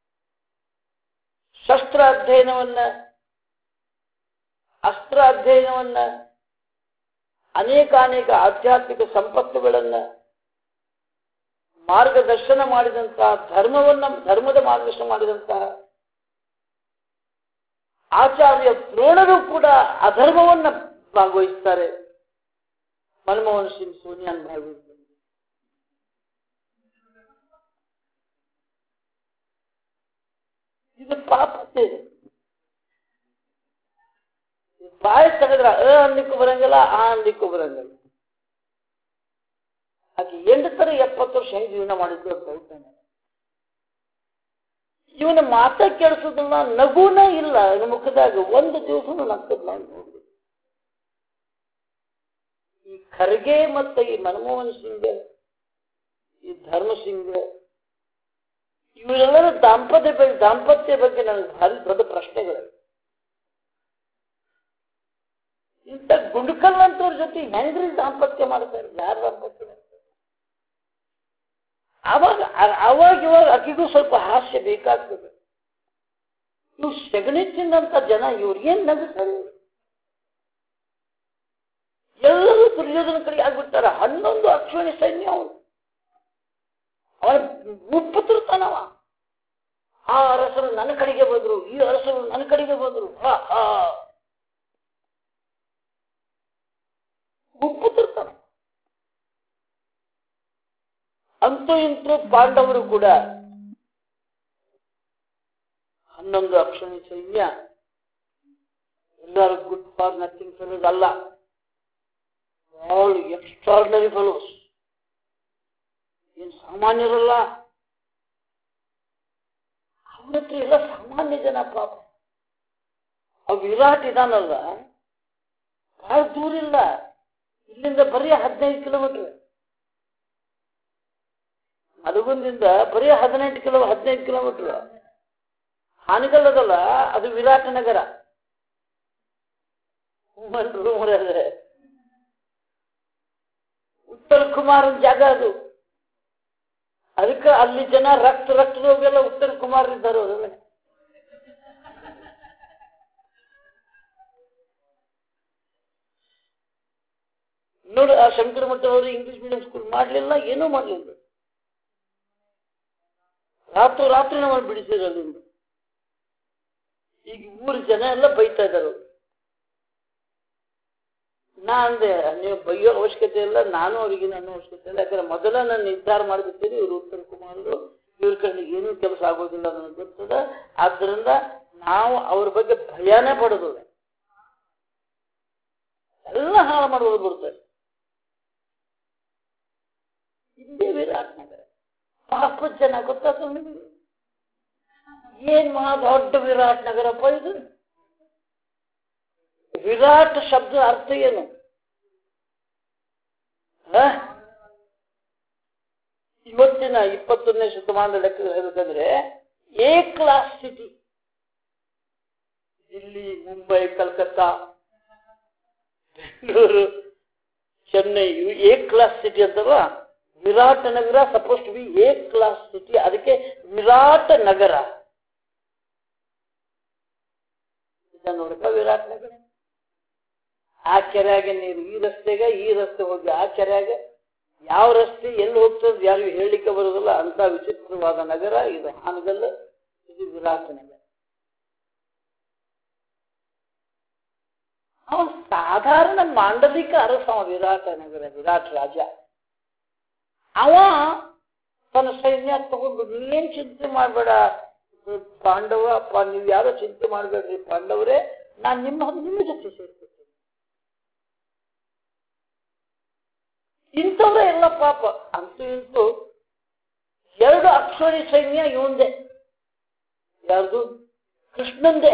A: ಶಸ್ತ್ರ ಅಧ್ಯಯನವನ್ನ, ಅಸ್ತ್ರ ಅಧ್ಯಯನವನ್ನ, ಅನೇಕಾನೇಕ ಆಧ್ಯಾತ್ಮಿಕ ಸಂಪತ್ತುಗಳನ್ನ ಮಾರ್ಗದರ್ಶನ ಮಾಡಿದಂತಹ ಧರ್ಮದ ಮಾರ್ಗದರ್ಶನ ಮಾಡಿದಂತಹ ಆಚಾರ್ಯ ದ್ರೋಣರು ಕೂಡ ಅಧರ್ಮವನ್ನ ಭಾಗವಹಿಸ್ತಾರೆ. ಮನಮೋಹನ್ ಸಿಂಗ್ ಸೋನಿಯಾನ್ ಭಾಗವಹಿಸ್ತಾರೆ. ಇದು ಪಾಪತೆ. ಬಾಯಿ ತೆಗೆದ್ರ ಅನ್ಲಿಕ್ಕೂ ಬರಂಗಿಲ್ಲ, ಆ ಅನ್ಲಿಕ್ಕೂ ಬರಂಗಿಲ್ಲ. ಆಕೆ 70 ವರ್ಷ ಹೆಂಗ್ ಜೀವನ ಮಾಡಿದ್ರು ಅಂತ ಹೇಳ್ತಾನೆ. ಇವನ ಮಾತ ಕೇಳಿಸೋದಿಲ್ಲ, ನಗುನ ಇಲ್ಲ ಇವನ ಮುಖದಾಗ. ಒಂದು ದಿವಸನೂ ನಕ್ಕದ್ ನಾವು ನೋಡ್ಬೇಕು. ಈ ಖರ್ಗೆ ಮತ್ತು ಈ ಮನಮೋಹನ್ ಸಿಂಗ್, ಈ ಧರ್ಮ ಸಿಂಗ್, ಇವರೆಲ್ಲರ ದಾಂಪತ್ಯ ಬಗ್ಗೆ ನನಗೆ ಭಾರಿ ದೊಡ್ಡ ಪ್ರಶ್ನೆಗಳು. ಇಂಥ ಗುಂಡ್ಕಲ್ಲಂತವ್ರ ಜೊತೆ ಹೆಂಗ್ರಿ ದಾಂಪತ್ಯ ಮಾಡ್ತಾರೆ? ಯಾರು ದಾಂಪತ್ಯ ಮಾಡ್ತಾರೆ? ಅವಾಗ ಇವಾಗ ಅಕ್ಕಿಗೂ ಸ್ವಲ್ಪ ಹಾಸ್ಯ ಬೇಕಾಗ್ತದೆ. ಇವು ಸೆಗಣಿ ತಿಂದಂತ ಜನ ಇವ್ರಿಗೇನ್ ನಗಿಸ್ತಾರೆ? ಎಲ್ಲರೂ ದುರ್ಯೋಧನ ಕಡೆ ಆಗ್ಬಿಡ್ತಾರ. 11 ಅಕ್ಷೋಣಿ ಸೈನ್ಯ ಅವನು. ಅವನ ಮುಪ್ಪತ್ತಿರ್ತಾನವ. ಆ ಅರಸರು ನನ್ನ ಕಡೆಗೆ ಬಂದ್ರು, ಈ ಅರಸರು ನನ್ನ ಕಡೆಗೆ ಬಂದ್ರು. ಮುಪ್ಪತ್ತಿರ್ತಾನ. ಅಂತೂ ಇಂತೂ ಪಾಂಡವರು ಕೂಡ 11 ಅಕ್ಷೋಣಿ ಸೈನ್ಯ. ಎಲ್ಲರೂ ಗುಡ್ ಫಾರ್ ನಥಿಂಗ್ ಫೆಲೋಸ್ ಅಲ್ಲ, ಆಲ್ ಎಕ್ಸ್ಟ್ರಾರ್ಡಿನರಿ ಫೆಲೋಸ್. ಏನ್ ಸಾಮಾನ್ಯರಲ್ಲ. ಅವ್ರ ಹತ್ರ ಎಲ್ಲ ಸಾಮಾನ್ಯ ಜನ ಪಾಪ. ಅವ್ ವಿರಾಟ್ ಇದಾನಲ್ಲ, ಬಹಳ ದೂರ ಇಲ್ಲ, ಇಲ್ಲಿಂದ ಬರೀ 15 ಕಿಲೋಮೀಟರ್. ಮಲಗುಂದಿಂದ ಬರೀ 15 ಕಿಲೋಮೀಟರ್. ಹಾನಗಲ್ಲದಲ್ಲ, ಅದು ವಿರಾಟ ನಗರ. ಉತ್ತರ ಕುಮಾರನ ಜಾಗ ಅದು. ಅದಕ್ಕೆ ಅಲ್ಲಿ ಜನ ರಕ್ತದೋಗೆಲ್ಲ ಉತ್ತರ ಕುಮಾರ್ ಇದ್ದಾರೆ. ಅವರೆಲ್ಲ ನೋಡಿ, ಆ ಶಂಕರ ಮಠವರು ಇಂಗ್ಲಿಷ್ ಮೀಡಿಯಂ ಸ್ಕೂಲ್ ಮಾಡಲಿಲ್ಲ, ಏನೂ ಮಾಡಲಿಲ್ಲ. ರಾತ್ರಿ ನಾವು ಬಿಡಿಸಿದ್ರು ಅಲ್ಲಿಂದ. ಈಗ ಊರು ಜನ ಎಲ್ಲ ಬೈತಾ ಇದ್ದಾರೆ. ನಾ ಅಂದೆ, ನೀವು ಬೈಯೋ ಅವಶ್ಯಕತೆ ಇಲ್ಲ, ನಾನು ಅವರಿಗೆ ನನ್ನ ಅವಶ್ಯಕತೆ ಇಲ್ಲ. ಯಾಕಂದ್ರೆ ಮೊದಲ ನಾನು ನಿರ್ಧಾರ ಮಾಡಿಬಿಡ್ತೀನಿ, ಇವರು ಉತ್ತರ ಕುಮಾರರು, ಇವ್ರ ಕಣ್ಣಿಗೆ ಏನೂ ಕೆಲಸ ಆಗೋದಿಲ್ಲ ನನಗೆ ಗೊತ್ತದ. ಆದ್ದರಿಂದ ನಾವು ಅವ್ರ ಬಗ್ಗೆ ಭಯನೇ ಪಡೋದಿಲ್ಲ. ಎಲ್ಲ ಹಾಳು ಮಾಡೋದು ಬರ್ತಾರೆ. ಇದೇ ವಿರಾಟ್ ನಗರ. ಪಾಪ ಜನ ಗೊತ್ತಾಗ್ತದೆ ನಿಮಗೆ. ಏನ್ ಮಹಾ ದೊಡ್ಡ ವಿರಾಟ್ ನಗರಪ್ಪ ಇದು. ವಿರಾಟ್ ಶಬ್ದ ಅರ್ಥ ಏನು? ಇವತ್ತಿನ 21ನೇ ಶತಮಾನದ ಲೆಕ್ಕ ಹೇಳಬೇಕಂದ್ರೆ A class city. Delhi, Mumbai, Calcutta, Bengaluru, Chennai, ಇವು ಎ ಕ್ಲಾಸ್ ಸಿಟಿ ಅಂತಲ್ವಾ. Virata Nagara supposed to be A class city. ಅದಕ್ಕೆ ವಿರಾಟ ನಗರ. ನೋಡಕ ವಿರಾಟ್ ನಗರ. ಆ ಕೆರೆಯಾಗೆ ನೀರು, ಈ ರಸ್ತೆಗೆ ಹೋಗಿ ಆ ಕೆರೆಯಾಗೆ ಯಾವ ರಸ್ತೆ ಎಲ್ಲಿ ಹೋಗ್ತದೆ ಯಾರಿಗೂ ಹೇಳಲಿಕ್ಕೆ ಬರೋದಿಲ್ಲ. ಅಂತ ವಿಚಿತ್ರವಾದ ನಗರ ಇದು ಹಾನಗಲ್. ಇದು ವಿರಾಟ ನಗರ. ಅವನು ಸಾಧಾರಣ ಮಾಂಡಲಿಕ ಅರಸ. ವಿರಾಟ ನಗರ, ವಿರಾಟ್ ರಾಜ. ಅವ ತನ್ನ ಸೈನ್ಯ ತಗೊಂಡು, ನೀವೇನ್ ಚಿಂತೆ ಮಾಡಬೇಡ ಪಾಂಡವ, ನೀವು ಯಾರೋ ಚಿಂತೆ ಮಾಡಬೇಡ್ರಿ ಪಾಂಡವರೇ, ನಾನು ನಿಮ್ಮ ಜೊತೆ ಸೇರ್ತೀನಿ. ಇಂಥವ್ರೆ ಎಲ್ಲ ಪಾಪ. ಅಂತೂ ಇಂತೂ 2 ಅಕ್ಷೋಣಿ ಸೈನ್ಯ ಇವಂದೇ. ಯಾರ್ದು? ಕೃಷ್ಣಂದೇ.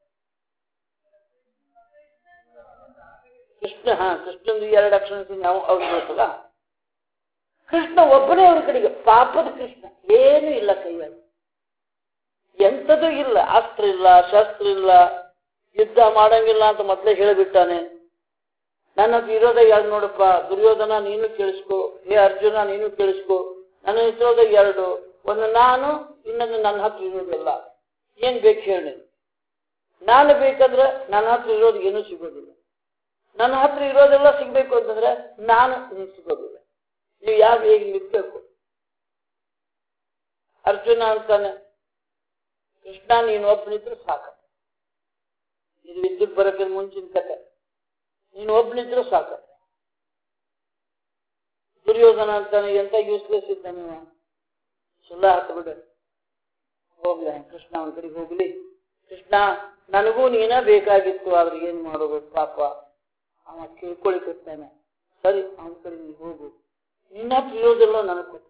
A: ಕೃಷ್ಣಂದು 2 ಅಕ್ಷೋಣಿ ಸೈನ್ಯ ಅವ್ರಿಗೆ ಗೊತ್ತಲ್ಲ. ಕೃಷ್ಣ ಒಬ್ಬನೇ ಅವ್ರ ಕಡೆಗೆ. ಪಾಪದ ಕೃಷ್ಣ, ಏನೂ ಇಲ್ಲ ಕೈಯಲ್ಲಿ, ಎಂಥದೂ ಇಲ್ಲ. ಅಸ್ತ್ರ ಇಲ್ಲ, ಶಸ್ತ್ರ ಇಲ್ಲ, ಯುದ್ಧ ಮಾಡಂಗಿಲ್ಲ ಅಂತ ಮೊದಲೇ ಹೇಳಿಬಿಟ್ಟಾನೆ. ನನ್ನ ಇರೋದ ಎರಡು ನೋಡಪ್ಪ, ದುರ್ಯೋಧನ ನೀನು ಕೇಳಿಸ್ಕೊ, ಹೇ ಅರ್ಜುನ ನೀನು ಕೇಳಿಸ್ಕೊ. ನನ್ನ ಇರೋದ 2, ಒಂದು ನಾನು, ಇನ್ನೊಂದು ನನ್ನ ಹತ್ರ ಇರೋದಿಲ್ಲ. ಏನ್ ಬೇಕು ಹೇಳಿ. ನಾನು ಬೇಕಂದ್ರೆ ನನ್ನ ಹತ್ರ ಇರೋದು ಏನೂ ಸಿಗೋದಿಲ್ಲ. ನನ್ನ ಹತ್ರ ಇರೋದೆಲ್ಲ ಸಿಗ್ಬೇಕು ಅಂತಂದ್ರೆ ನಾನು ನಿಂತ್ಕೋದಿಲ್ಲ. ನೀವು ಯಾರು ಹೇಗೆ ನಿಂತ್ಬೇಕು? ಅರ್ಜುನ ಅಂತಾನೆ, ಕೃಷ್ಣ ನೀನು ಒಬ್ಬನಿದ್ರು ಸಾಕ. ಇದು ವಿದ್ಯುತ್ ಬರೋಕೆ ಮುಂಚಿನ ಕತೆ. ನೀನು ಒಬ್ಬನಿದ್ರು ಸಾಕ. ದುರ್ಯೋಧನ ಅಂತಾನೆ, ಎಂತ ಯೂಸ್ಲೆಸ್ ಇದ್ದ ನೀವು, ಸುಳ್ಳ ಹತ್ತು ಬಿಡ, ಹೋಗ್ಲ ಕೃಷ್ಣ ಅವನ ಕಡೆಗೆ ಹೋಗ್ಲಿ. ಕೃಷ್ಣ ನನಗೂ ನೀನ ಬೇಕಾಗಿತ್ತು, ಆದ್ರೆ ಏನ್ ಮಾಡೋದು ಪಾಪ, ಅವ ಕೇಳ್ಕೊಳಿಕತ್ತಾನೆ. ಸರಿ ಅವನ ಕಡೆ ನೀನು ಹೋಗು, ನಿನ್ನ ಹತ್ರ ಇರೋದೆಲ್ಲ ನನಗೆ ಕೊಟ್ಟು,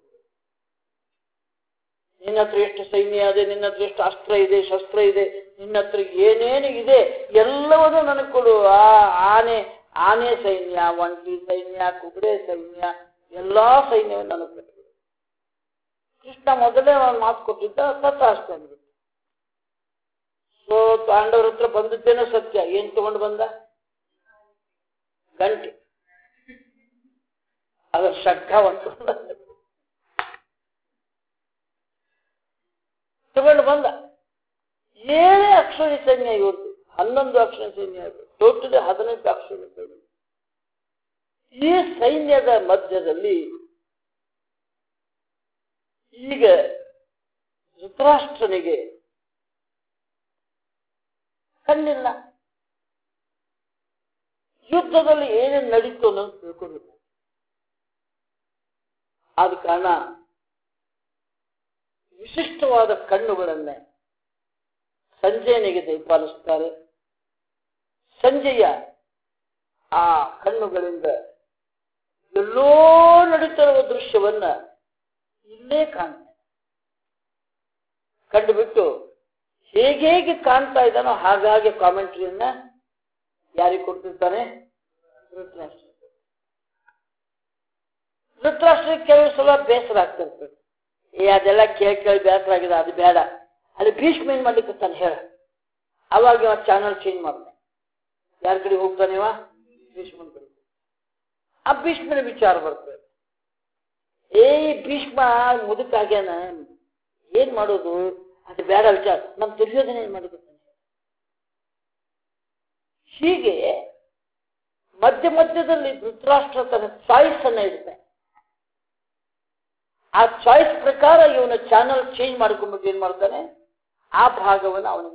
A: ನಿನ್ನ ಹತ್ರ ಎಷ್ಟು ಸೈನ್ಯ ಇದೆ, ನಿನ್ನ ಹತ್ರ ಎಷ್ಟು ಅಸ್ತ್ರ ಇದೆ, ಶಸ್ತ್ರ ಇದೆ, ನಿನ್ನ ಹತ್ರ ಏನೇನು ಇದೆ ಎಲ್ಲವನ್ನೂ ನನಗೆ ಕೊಡು. ಆ ಆನೆ ಸೈನ್ಯ, ಒಂಟಿ ಸೈನ್ಯ, ಕುದುರೆ ಸೈನ್ಯ, ಎಲ್ಲಾ ಸೈನ್ಯವನ್ನು ನನಗೆ ಕೊಟ್ಟು. ಕೃಷ್ಣ ಮೊದಲೇ ಒಂದು ಮಾತು ಕೊಟ್ಟಿದ್ದ, ತಥಾಸ್ತು ಅಂದ್ಬಿಟ್ಟು. ಸೊ ಪಾಂಡವರ ಹತ್ರ ಬಂದಿದ್ದೇನೋ ಸತ್ಯ. ಏನ್ ತಗೊಂಡು ಬಂದ? ಗಂಟೆ. ಅದರ ಶಂಖ ಒಂದು ತಗೊಂಡು ಬಂದ. ಏನೇ ಅಕ್ಷರಿ ಸೈನ್ಯ ಇವತ್ತು, 11 ಅಕ್ಷರ ಸೈನ್ಯ, ಟೋಟಲಿ 18 ಅಕ್ಷರ ಸೈನ್ಯ. ಈ ಸೈನ್ಯದ ಮಧ್ಯದಲ್ಲಿ ಈಗ ಧೃತರಾಷ್ಟ್ರನಿಗೆ ಕಣ್ಣಿಲ್ಲ. ಯುದ್ಧದಲ್ಲಿ ಏನೇನು ನಡೀತು ಅನ್ನೋದು ತಿಳ್ಕೊಬೇಕು. ಆದ ಕಾರಣ ವಿಶಿಷ್ಟವಾದ ಕಣ್ಣುಗಳನ್ನೇ ಸಂಜಯನಿಗೆ ದಯಪಾಲಿಸುತ್ತಾರೆ. ಸಂಜಯ ಆ ಕಣ್ಣುಗಳಿಂದ ಎಲ್ಲೋ ನಡೀತಿರುವ ದೃಶ್ಯವನ್ನ ಇಲ್ಲೇ ಕಾಣ್ತಾನೆ. ಕಂಡುಬಿಟ್ಟು ಹೇಗೆ ಕಾಣ್ತಾ ಇದ್ದಾನೋ ಹಾಗಾಗಿ ಕಾಮೆಂಟ್ರಿಯನ್ನ ಯಾರಿಗೆ ಕೊಡ್ತಿರ್ತಾನೆ? ಧೃತರಾಷ್ಟ್ರ. ಧೃತರಾಷ್ಟ್ರಕ್ಕೆ ಕೆಲವು ಸಲ ಬೇಸರ ಆಗ್ತಿರ್ತದೆ. ಅದೆಲ್ಲ ಕೇಳಿ ಬೇಸರ ಆಗಿದೆ, ಅದು ಬೇಡ, ಅಲ್ಲಿ ಭೀಷ್ಮ ಏನ್ ಮಾಡ್ಲಿಕ್ಕೆ ತಾನೆ ಹೇಳ. ಅವಾಗ ಚಾನಲ್ ಚೇಂಜ್ ಮಾಡ್ತಾನೆ. ಯಾರ ಕಡೆ ಹೋಗ್ತಾನೆವ? ಭೀಷ್ಮನ ಕಡೆ. ಆ ಭೀಷ್ಮನ ವಿಚಾರ ಬರ್ತದೆ. ಭೀಷ್ಮ ಮುದುಕಾಗ್ಯಾನ, ಏನ್ ಮಾಡೋದು, ಅದು ಬೇಡ ವಿಚಾರ, ನಮ್ ದುರ್ಯೋಧನ ಏನ್ ಮಾಡಿದ್ದಾನೆ. ಹೀಗೆ ಮಧ್ಯದಲ್ಲಿ ಧೃತರಾಷ್ಟ್ರ ತನ್ನ ಚಾಯ್ಸ್ ಅನ್ನ ಇಡ್ತಾನೆ. ಆ ಚಾಯ್ಸ್ ಪ್ರಕಾರ ಇವನ ಚಾನಲ್ ಚೇಂಜ್ ಮಾಡ್ಕೊಂಡ್ಬಿಟ್ಟು ಏನ್ ಮಾಡ್ತಾನೆ, ಆ ಭಾಗವನ್ನು ಅವನಿಗೆ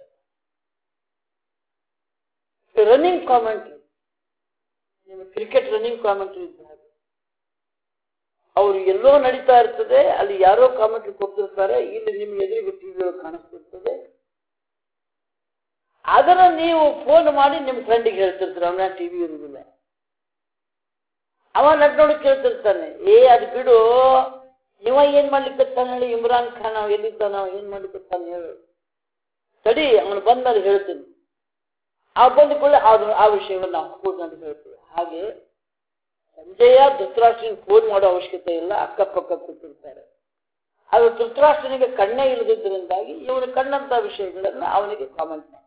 A: ರನ್ನಿಂಗ್ ಕಾಮೆಂಟ್ರಿ. ನಿಮ್ಮ ಕ್ರಿಕೆಟ್ ರನ್ನಿಂಗ್ ಕಾಮೆಂಟ್ರಿ ಇದ್ದ ಹಾಗೆ ಅವ್ರು ಎಲ್ಲೋ ನಡೀತಾ ಇರ್ತದೆ, ಅಲ್ಲಿ ಯಾರೋ ಕಾಮೆಂಟ್ರಿ ಕೊಡ್ತಿರ್ತಾರೆ, ಇಲ್ಲಿ ನಿಮ್ಗೆ ಎದುರಿಗೆ ಟಿವಿ ಕಾಣಿಸ್ತಿರ್ತದೆ. ಅದರ ನೀವು ಫೋನ್ ಮಾಡಿ ನಿಮ್ಮ ಫ್ರೆಂಡಿಗೆ ಹೇಳ್ತಿರ್ತಾರೆ, ಅವನ ಟಿವಿ ಇರುವುದಿಲ್ಲ. ಅವ ನಡ್ನೋಡಿ ಕೇಳ್ತಿರ್ತಾನೆ, ಅದು ಬಿಡು, ಇವ ಏನ್ ಮಾಡ್ಲಿಕ್ಕತ್ತಾನ ಹೇಳಿ, ಇಮ್ರಾನ್ ಖಾನ್ ಅವ ಎಲ್ಲಿದ್ದಾನ, ಏನ್ ಮಾಡ್ಲಿಕ್ಕತ್ತಾನ ಹೇಳು, ತಡಿ ಅವನು ಬಂದಲ್ಲಿ ಹೇಳ್ತೀನಿ. ಆ ಬಂದುಕೊಳ್ಳೆ ಆ ವಿಷಯವನ್ನು ನಾವು ಕೂತ್ಕೊಂಡು ಹೇಳ್ತೀವಿ. ಹಾಗೆ ಸಂಜಯ ಧೃತರಾಷ್ಟ್ರನಿಗೆ ಫೋನ್ ಮಾಡೋ ಅವಶ್ಯಕತೆ ಇಲ್ಲ, ಅಕ್ಕಪಕ್ಕ ಕೂತಿರ್ತಾರೆ. ಅದು ಧೃತರಾಷ್ಟ್ರನಿಗೆ ಕಣ್ಣೇ ಇಲ್ಲದಿದ್ದರಿಂದಾಗಿ ಇವನು ಕಣ್ಣಂತ ವಿಷಯಗಳನ್ನ ಅವನಿಗೆ ಕಾಮೆಂಟ್ ಮಾಡ್ತಾರೆ.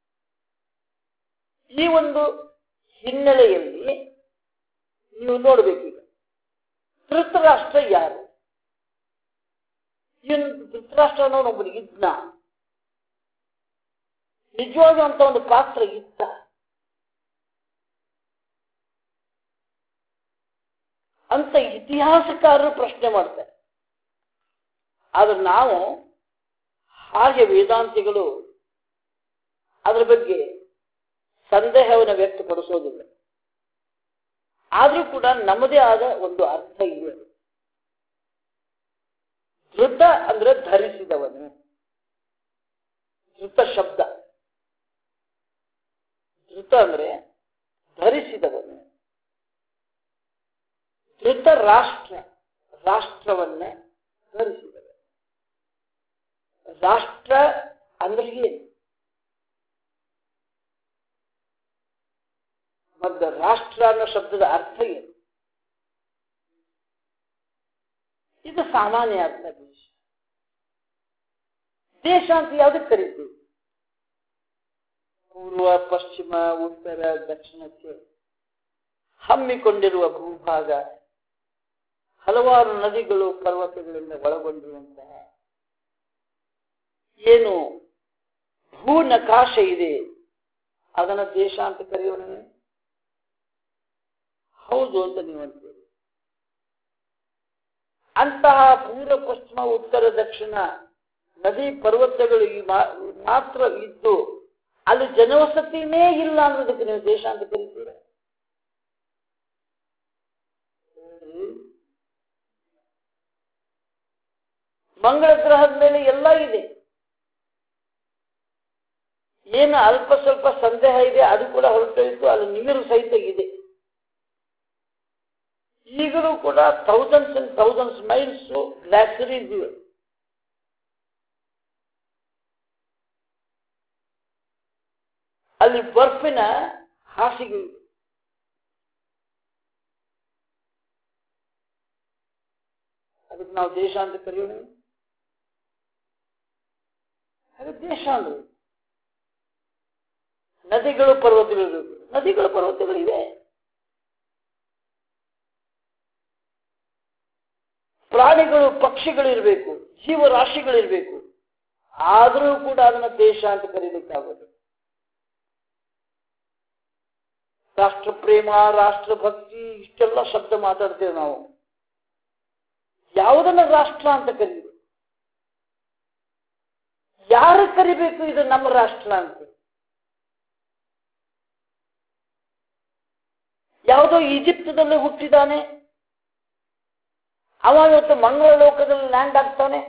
A: ಈ ಒಂದು ಹಿನ್ನೆಲೆಯಲ್ಲಿ ನೀವು ನೋಡ್ಬೇಕೀಗ ಧೃತರಾಷ್ಟ್ರ ಯಾರು. ಇವನು ಧೃತರಾಷ್ಟ್ರ ಅನ್ನೋನೊಬ್ಬನಿಗೆ ಇದ್ನ, ನಿಜವಾದ ಅಂತ ಒಂದು ಪಾತ್ರ ಇದ್ದ. ಅಂತ ಇತಿಹಾಸಕಾರರು ಪ್ರಶ್ನೆ ಮಾಡ್ತಾರೆ. ಆದ್ರೆ ನಾವು ಹಾಗೆ ವೇದಾಂತಿಗಳು ಅದರ ಬಗ್ಗೆ ಸಂದೇಹವನ್ನು ವ್ಯಕ್ತಪಡಿಸೋದಿಲ್ಲ. ಆದ್ರೂ ಕೂಡ ನಮ್ಮದೇ ಆದ ಒಂದು ಅರ್ಥ ಇದೆ. ಧೃತ ಅಂದ್ರೆ ಧರಿಸಿದವನು. ಧೃತ ಶಬ್ದ, ಧೃತ ಅಂದ್ರೆ ಧರಿಸಿದವನು. ಧೃತ ರಾಷ್ಟ್ರ, ರಾಷ್ಟ್ರವನ್ನ ಧರಿಸಿದವನು. ರಾಷ್ಟ್ರ ಅಂದ್ರೆ ಏನು? ಮತ್ತು ರಾಷ್ಟ್ರ ಅನ್ನೋ ಶಬ್ದದ ಅರ್ಥ ಏನು? ಇದು ಸಾಮಾನ್ಯ ಅರ್ಥ. ದೇಶ, ದೇಶ ಅಂತ ಯಾವುದಕ್ಕೆ ಕರೀತೀವಿ? ಪೂರ್ವ, ಪಶ್ಚಿಮ, ಉತ್ತರ, ದಕ್ಷಿಣಕ್ಕೆ ಹಮ್ಮಿಕೊಂಡಿರುವ ಭೂಭಾಗ, ಹಲವಾರು ನದಿಗಳು, ಪರ್ವತಗಳಿಂದ ಒಳಗೊಂಡಿರುವಂತಹ ಏನು ಭೂನಕಾಶ ಇದೆ, ಅದನ್ನು ದೇಶ ಅಂತ ಕರೆಯೋಣ. ಹೌದು ಅಂತ ನೀವು ಅಂತೀರಿ. ಅಂತಹ ಪೂರ್ವ ಪಶ್ಚಿಮ ಉತ್ತರ ದಕ್ಷಿಣ ನದಿ ಪರ್ವತಗಳು ಮಾತ್ರ ಇದ್ದು ಅಲ್ಲಿ ಜನವಸತಿನೇ ಇಲ್ಲ ಅನ್ನೋದಕ್ಕೆ ನೀವು ದೇಶ ಅಂತ ಕರೀತೀರ. ಮಂಗಳ ಗ್ರಹದ ಮೇಲೆ ಎಲ್ಲ ಇದೆ. ಏನು ಅಲ್ಪ ಸ್ವಲ್ಪ ಸಂದೇಹ ಇದೆ ಅದು ಕೂಡ ಹೊರಟೋಯ್ತು. ಅಲ್ಲಿ ನೀರು ಸಹಿತ ಇದೆ. ಈಗಲೂ ಕೂಡ thousands and thousands miles glaciers ಇವೆ. ಅಲ್ಲಿ ಬರ್ಫಿನ ಹಾಸಿಗೆ ಇದೆ. ಅದಕ್ಕೆ ನಾವು ದೇಶ ಅಂತ ಕರೆಯೋಣ. ಅದಕ್ಕೆ ದೇಶ ಅಂದ್ರೆ ನದಿಗಳು ಪರ್ವತಗಳು, ನದಿಗಳು ಪರ್ವತಗಳಿವೆ. ಪ್ರಾಣಿಗಳು ಪಕ್ಷಿಗಳಿರ್ಬೇಕು, ಜೀವರಾಶಿಗಳಿರ್ಬೇಕು. ಆದರೂ ಕೂಡ ಅದನ್ನ ದೇಶ ಅಂತ ಕರೀಲಿಕ್ಕಾಗೋದು. ರಾಷ್ಟ್ರ ಪ್ರೇಮ, ರಾಷ್ಟ್ರಭಕ್ತಿ ಇಷ್ಟೆಲ್ಲ ಶಬ್ದ ಮಾತಾಡ್ತೇವೆ ನಾವು. ಯಾವುದನ್ನ ರಾಷ್ಟ್ರ ಅಂತ ಕರೀಬೇಕು? ಯಾರು ಕರಿಬೇಕು ಇದು ನಮ್ಮ ರಾಷ್ಟ್ರ ಅಂತ? ಯಾವುದೋ ಈಜಿಪ್ತದಲ್ಲಿ ಹುಟ್ಟಿದಾನೆ, ಅವ ಇವತ್ತು ಮಂಗಳ ಲೋಕದಲ್ಲಿ ಲ್ಯಾಂಡ್ ಆಗ್ತಾನೆ,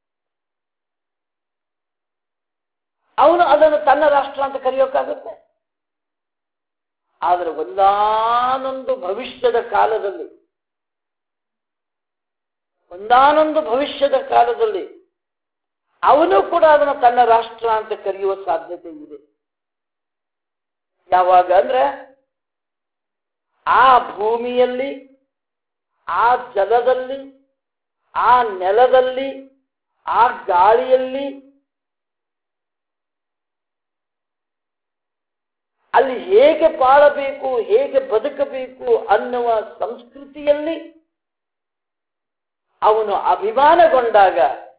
A: ಅವನು ಅದನ್ನು ತನ್ನ ರಾಷ್ಟ್ರ ಅಂತ ಕರೆಯೋಕ್ಕಾಗುತ್ತೆ? ಆದರೆ ಒಂದಾನೊಂದು ಭವಿಷ್ಯದ ಕಾಲದಲ್ಲಿ ಅವನು ಕೂಡ ಅದನ್ನು ತನ್ನ ರಾಷ್ಟ್ರ ಅಂತ ಕರೆಯುವ ಸಾಧ್ಯತೆ ಇದೆ. ಯಾವಾಗ ಅಂದ್ರೆ ಆ ಭೂಮಿಯಲ್ಲಿ, ಆ ಜಲದಲ್ಲಿ, ಆ ನೆಲದಲ್ಲಿ, ಆ ಗಾಳಿಯಲ್ಲಿ, ಅಲ್ಲಿ ಹೇಗೆ ಬಾಳಬೇಕು, ಹೇಗೆ ಬದುಕಬೇಕು ಅನ್ನುವ ಸಂಸ್ಕೃತಿಯಲ್ಲಿ ಅವನು ಅಭಿಮಾನಗೊಂಡಾಗ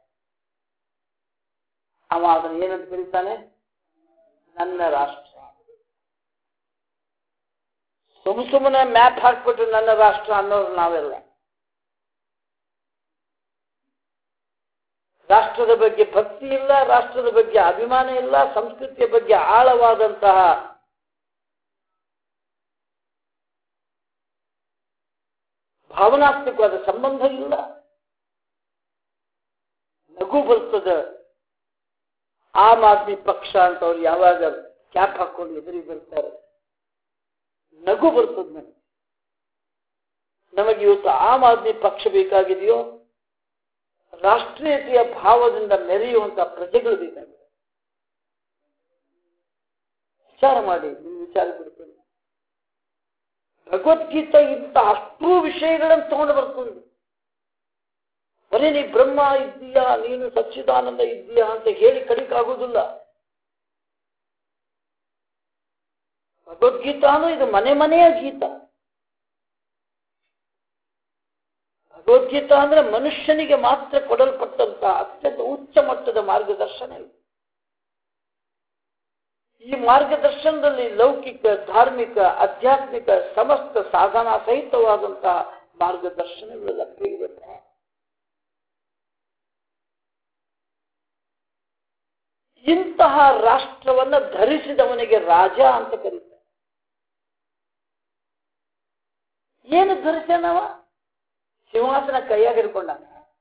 A: ಅವ ಅದನ್ನು ಏನಂತ ಕರೀತಾನೆ? ನನ್ನ ರಾಷ್ಟ್ರ. ಸುಮ್ಮನೆ ಮ್ಯಾಪ್ ಹಾಕ್ಬಿಟ್ಟು ನನ್ನ ರಾಷ್ಟ್ರ ಅನ್ನೋರು ನಾವೆಲ್ಲ. ರಾಷ್ಟ್ರದ ಬಗ್ಗೆ ಭಕ್ತಿ ಇಲ್ಲ, ರಾಷ್ಟ್ರದ ಬಗ್ಗೆ ಅಭಿಮಾನ ಇಲ್ಲ, ಸಂಸ್ಕೃತಿಯ ಬಗ್ಗೆ ಆಳವಾದಂತಹ ಭಾವನಾತ್ಮಕವಾದ ಸಂಬಂಧ ಇಲ್ಲ. ನಗು ಬರ್ತದೆ. ಆಮ್ ಆದ್ಮಿ ಪಕ್ಷ ಅಂತ ಅವ್ರು ಯಾವಾಗ ಕ್ಯಾಪ್ ಹಾಕೊಂಡು ಎದುರಿಗೆ ಬರ್ತಾರೆ, ನಗು ಬರ್ತದೆ ನಮಗೆ. ಇವತ್ತು ಆಮ್ ಆದ್ಮಿ ಪಕ್ಷ ಬೇಕಾಗಿದೆಯೋ, ರಾಷ್ಟ್ರೀಯತೆಯ ಭಾವದಿಂದ ಮೆರೆಯುವಂತಹ ಪ್ರಜೆಗಳು ಬೇಕಾಗಿದೆ? ವಿಚಾರ ಮಾಡಿ, ನೀವು ವಿಚಾರ ಬಿಡ್ತೀನಿ. ಭಗವದ್ಗೀತೆ ಇಂಥ ಅಷ್ಟೂ ವಿಷಯಗಳನ್ನು ತಗೊಂಡು ಬರ್ತದೆ. ಬರೀ ನೀ ಬ್ರಹ್ಮ ಇದ್ದೀಯಾ, ನೀನು ಸಚ್ಚಿದಾನಂದ ಇದ್ದೀಯಾ ಅಂತ ಹೇಳಿ ಕಡಿಕಾಗುವುದಿಲ್ಲ. ಭಗವದ್ಗೀತಾ ಅಂದ್ರೆ ಇದು ಮನೆಯ ಗೀತ. ಭಗವದ್ಗೀತಾ ಅಂದ್ರೆ ಮನುಷ್ಯನಿಗೆ ಮಾತ್ರ ಕೊಡಲ್ಪಟ್ಟಂತಹ ಅತ್ಯಂತ ಉಚ್ಚ ಮಟ್ಟದ ಮಾರ್ಗದರ್ಶನ ಇದೆ. ಈ ಮಾರ್ಗದರ್ಶನದಲ್ಲಿ ಲೌಕಿಕ, ಧಾರ್ಮಿಕ, ಆಧ್ಯಾತ್ಮಿಕ ಸಮಸ್ತ ಸಾಧನಾ ಸಹಿತವಾದಂತಹ ಮಾರ್ಗದರ್ಶನಗಳು ಲಭ್ಯವಿರುತ್ತೆ. ಇಂತಹ ರಾಷ್ಟ್ರವನ್ನ ಧರಿಸಿದವನಿಗೆ ರಾಜ ಅಂತ ಕರೀತಾರೆ. ಏನು ಧರಿಸ್ಯಾನವ? ಸಿಂಹಾಸನ ಕೈಯಾಗ ಹಿಡ್ಕೊಂಡಾನ.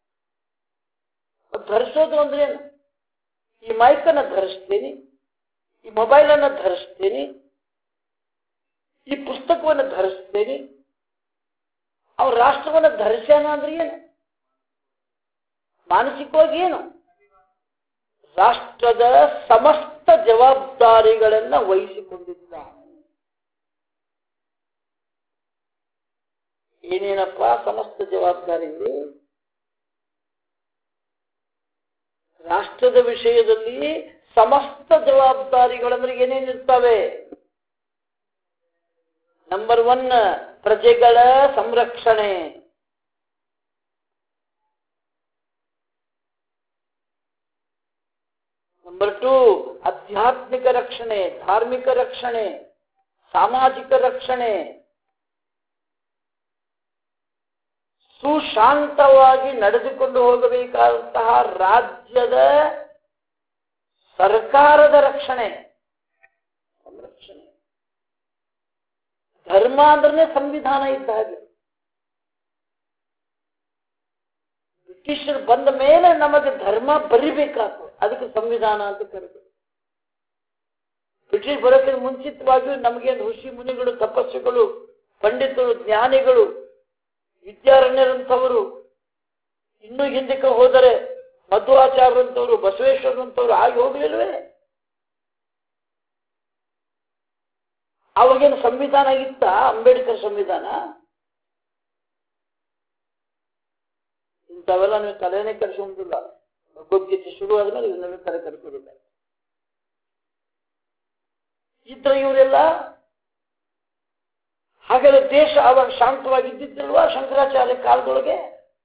A: ಧರಿಸೋದು ಅಂದ್ರೆ ಏನು? ಈ ಮೈಕನ್ನು ಧರಿಸ್ತೀನಿ, ಈ ಮೊಬೈಲನ್ನು ಧರಿಸ್ತೀನಿ, ಈ ಪುಸ್ತಕವನ್ನು ಧರಿಸ್ತೀನಿ. ಅವ್ರ ರಾಷ್ಟ್ರವನ್ನು ಧರಿಸ್ಯಾನ ಅಂದ್ರೆ ಏನು? ಮಾನಸಿಕವಾಗಿ ಏನು? ರಾಷ್ಟ್ರದ ಸಮಸ್ತ ಜವಾಬ್ದಾರಿಗಳನ್ನ ವಹಿಸಿಕೊಂಡಿದ್ದಾನೆ. ಏನೇನಪ್ಪ ಸಮಸ್ತ ಜವಾಬ್ದಾರಿಗಳು? ರಾಷ್ಟ್ರದ ವಿಷಯದಲ್ಲಿ ಸಮಸ್ತ ಜವಾಬ್ದಾರಿಗಳಂದ್ರೆ ಏನೇನಿರ್ತವೆ? ನಂಬರ್ 1 ಪ್ರಜೆಗಳ ಸಂರಕ್ಷಣೆ. ನಂಬರ್ 2 ಆಧ್ಯಾತ್ಮಿಕ ರಕ್ಷಣೆ, ಧಾರ್ಮಿಕ ರಕ್ಷಣೆ, ಸಾಮಾಜಿಕ ರಕ್ಷಣೆ. ಸುಶಾಂತವಾಗಿ ನಡೆದುಕೊಂಡು ಹೋಗಬೇಕಾದಂತಹ ರಾಜ್ಯದ ಸರ್ಕಾರದ ರಕ್ಷಣೆ ಸಂರಕ್ಷಣೆ. ಧರ್ಮ ಅಂದ್ರೆ ಸಂವಿಧಾನ ಇದ್ದ ಹಾಗೆ. ಬ್ರಿಟಿಷರು ಬಂದ ಮೇಲೆ ನಮಗೆ ಧರ್ಮ ಬರಿಬೇಕಾಗ್ತದೆ, ಅದಕ್ಕೆ ಸಂವಿಧಾನ ಅಂತ ಕರೆದು. ಬ್ರಿಟಿಷ್ ಬರೋಕ್ಕೆ ಮುಂಚಿತವಾಗಿಯೂ ನಮಗೆ ಋಷಿ ಮುನಿಗಳು, ತಪಸ್ಸುಗಳು, ಪಂಡಿತರು, ಜ್ಞಾನಿಗಳು, ವಿದ್ಯಾರಣ್ಯರಂಥವರು, ಇನ್ನೂ ಹಿಂದಕ್ಕೆ ಹೋದರೆ ಮಧ್ವಾಚಾರ್ಯರಂಥವರು, ಬಸವೇಶ್ವರಂಥವ್ರು ಆಗಿ ಹೋಗಲಿಲ್ವೇ? ಅವಾಗೇನು ಸಂವಿಧಾನ ಇತ್ತ? ಅಂಬೇಡ್ಕರ್ ಸಂವಿಧಾನ ಇಂಥವೆಲ್ಲ ನೀವು ತಲೆನೇ ಕರೆಸೋದಿಲ್ಲ. ಭಗವದ್ಗೀತೆ ಶುರು ಆದ್ಮೇಲೆ ಇವನ್ನೆಲ್ಲ ತಲೆ ಕರೆಸೋದಿಲ್ಲ. ಇದ್ರೆ ಇವರೆಲ್ಲ ಹಾಗೆಲ್ಲ ದೇಶ ಅವಾಗ ಶಾಂತವಾಗಿದ್ದಿದ್ದಲ್ವಾ? ಶಂಕರಾಚಾರ್ಯ ಕಾಲದೊಳಗೆ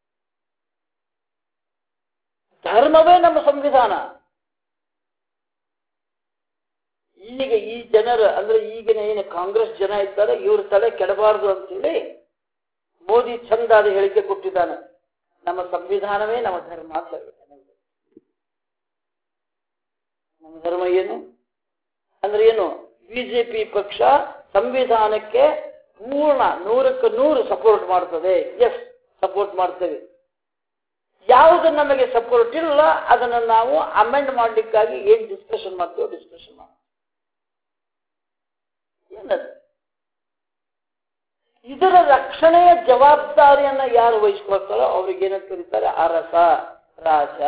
A: ಧರ್ಮವೇ ನಮ್ಮ ಸಂವಿಧಾನ. ಈಗ ಈ ಜನರ ಅಂದ್ರೆ ಈಗಿನ ಏನು ಕಾಂಗ್ರೆಸ್ ಜನ ಇದ್ದಾರೆ, ಇವ್ರ ತಲೆ ಕೆಡಬಾರದು ಅಂತೇಳಿ ಮೋದಿ ಚಂದಾದ ಹೇಳಿಕೆ ಕೊಟ್ಟಿದ್ದಾನೆ, ನಮ್ಮ ಸಂವಿಧಾನವೇ ನಮ್ಮ ಧರ್ಮ ಅಂತ. ನಮ್ಮ ಧರ್ಮ ಏನು ಅಂದ್ರೆ ಏನು? ಬಿಜೆಪಿ ಪಕ್ಷ ಸಂವಿಧಾನಕ್ಕೆ ಪೂರ್ಣ 100ಕ್ಕೆ 100 ಸಪೋರ್ಟ್ ಮಾಡ್ತದೆ. ಎಸ್, ಸಪೋರ್ಟ್ ಮಾಡ್ತೇವೆ. ಯಾವುದು ನಮಗೆ ಸಪೋರ್ಟ್ ಇಲ್ಲ ಅದನ್ನು ನಾವು ಅಮೆಂಡ್ ಮಾಡಲಿಕ್ಕಾಗಿ ಏನ್ ಡಿಸ್ಕಷನ್ ಮಾಡ್ತೇವೆ, ಡಿಸ್ಕಷನ್ ಮಾಡ್ತೇವೆ. ಏನದು? ಇದರ ರಕ್ಷಣೆಯ ಜವಾಬ್ದಾರಿಯನ್ನ ಯಾರು ವಹಿಸ್ಕೊಳ್ತಾರೋ ಅವ್ರಿಗೆ ಏನಂತ ಕರೀತಾರೆ? ಅರಸ, ರಾಜ.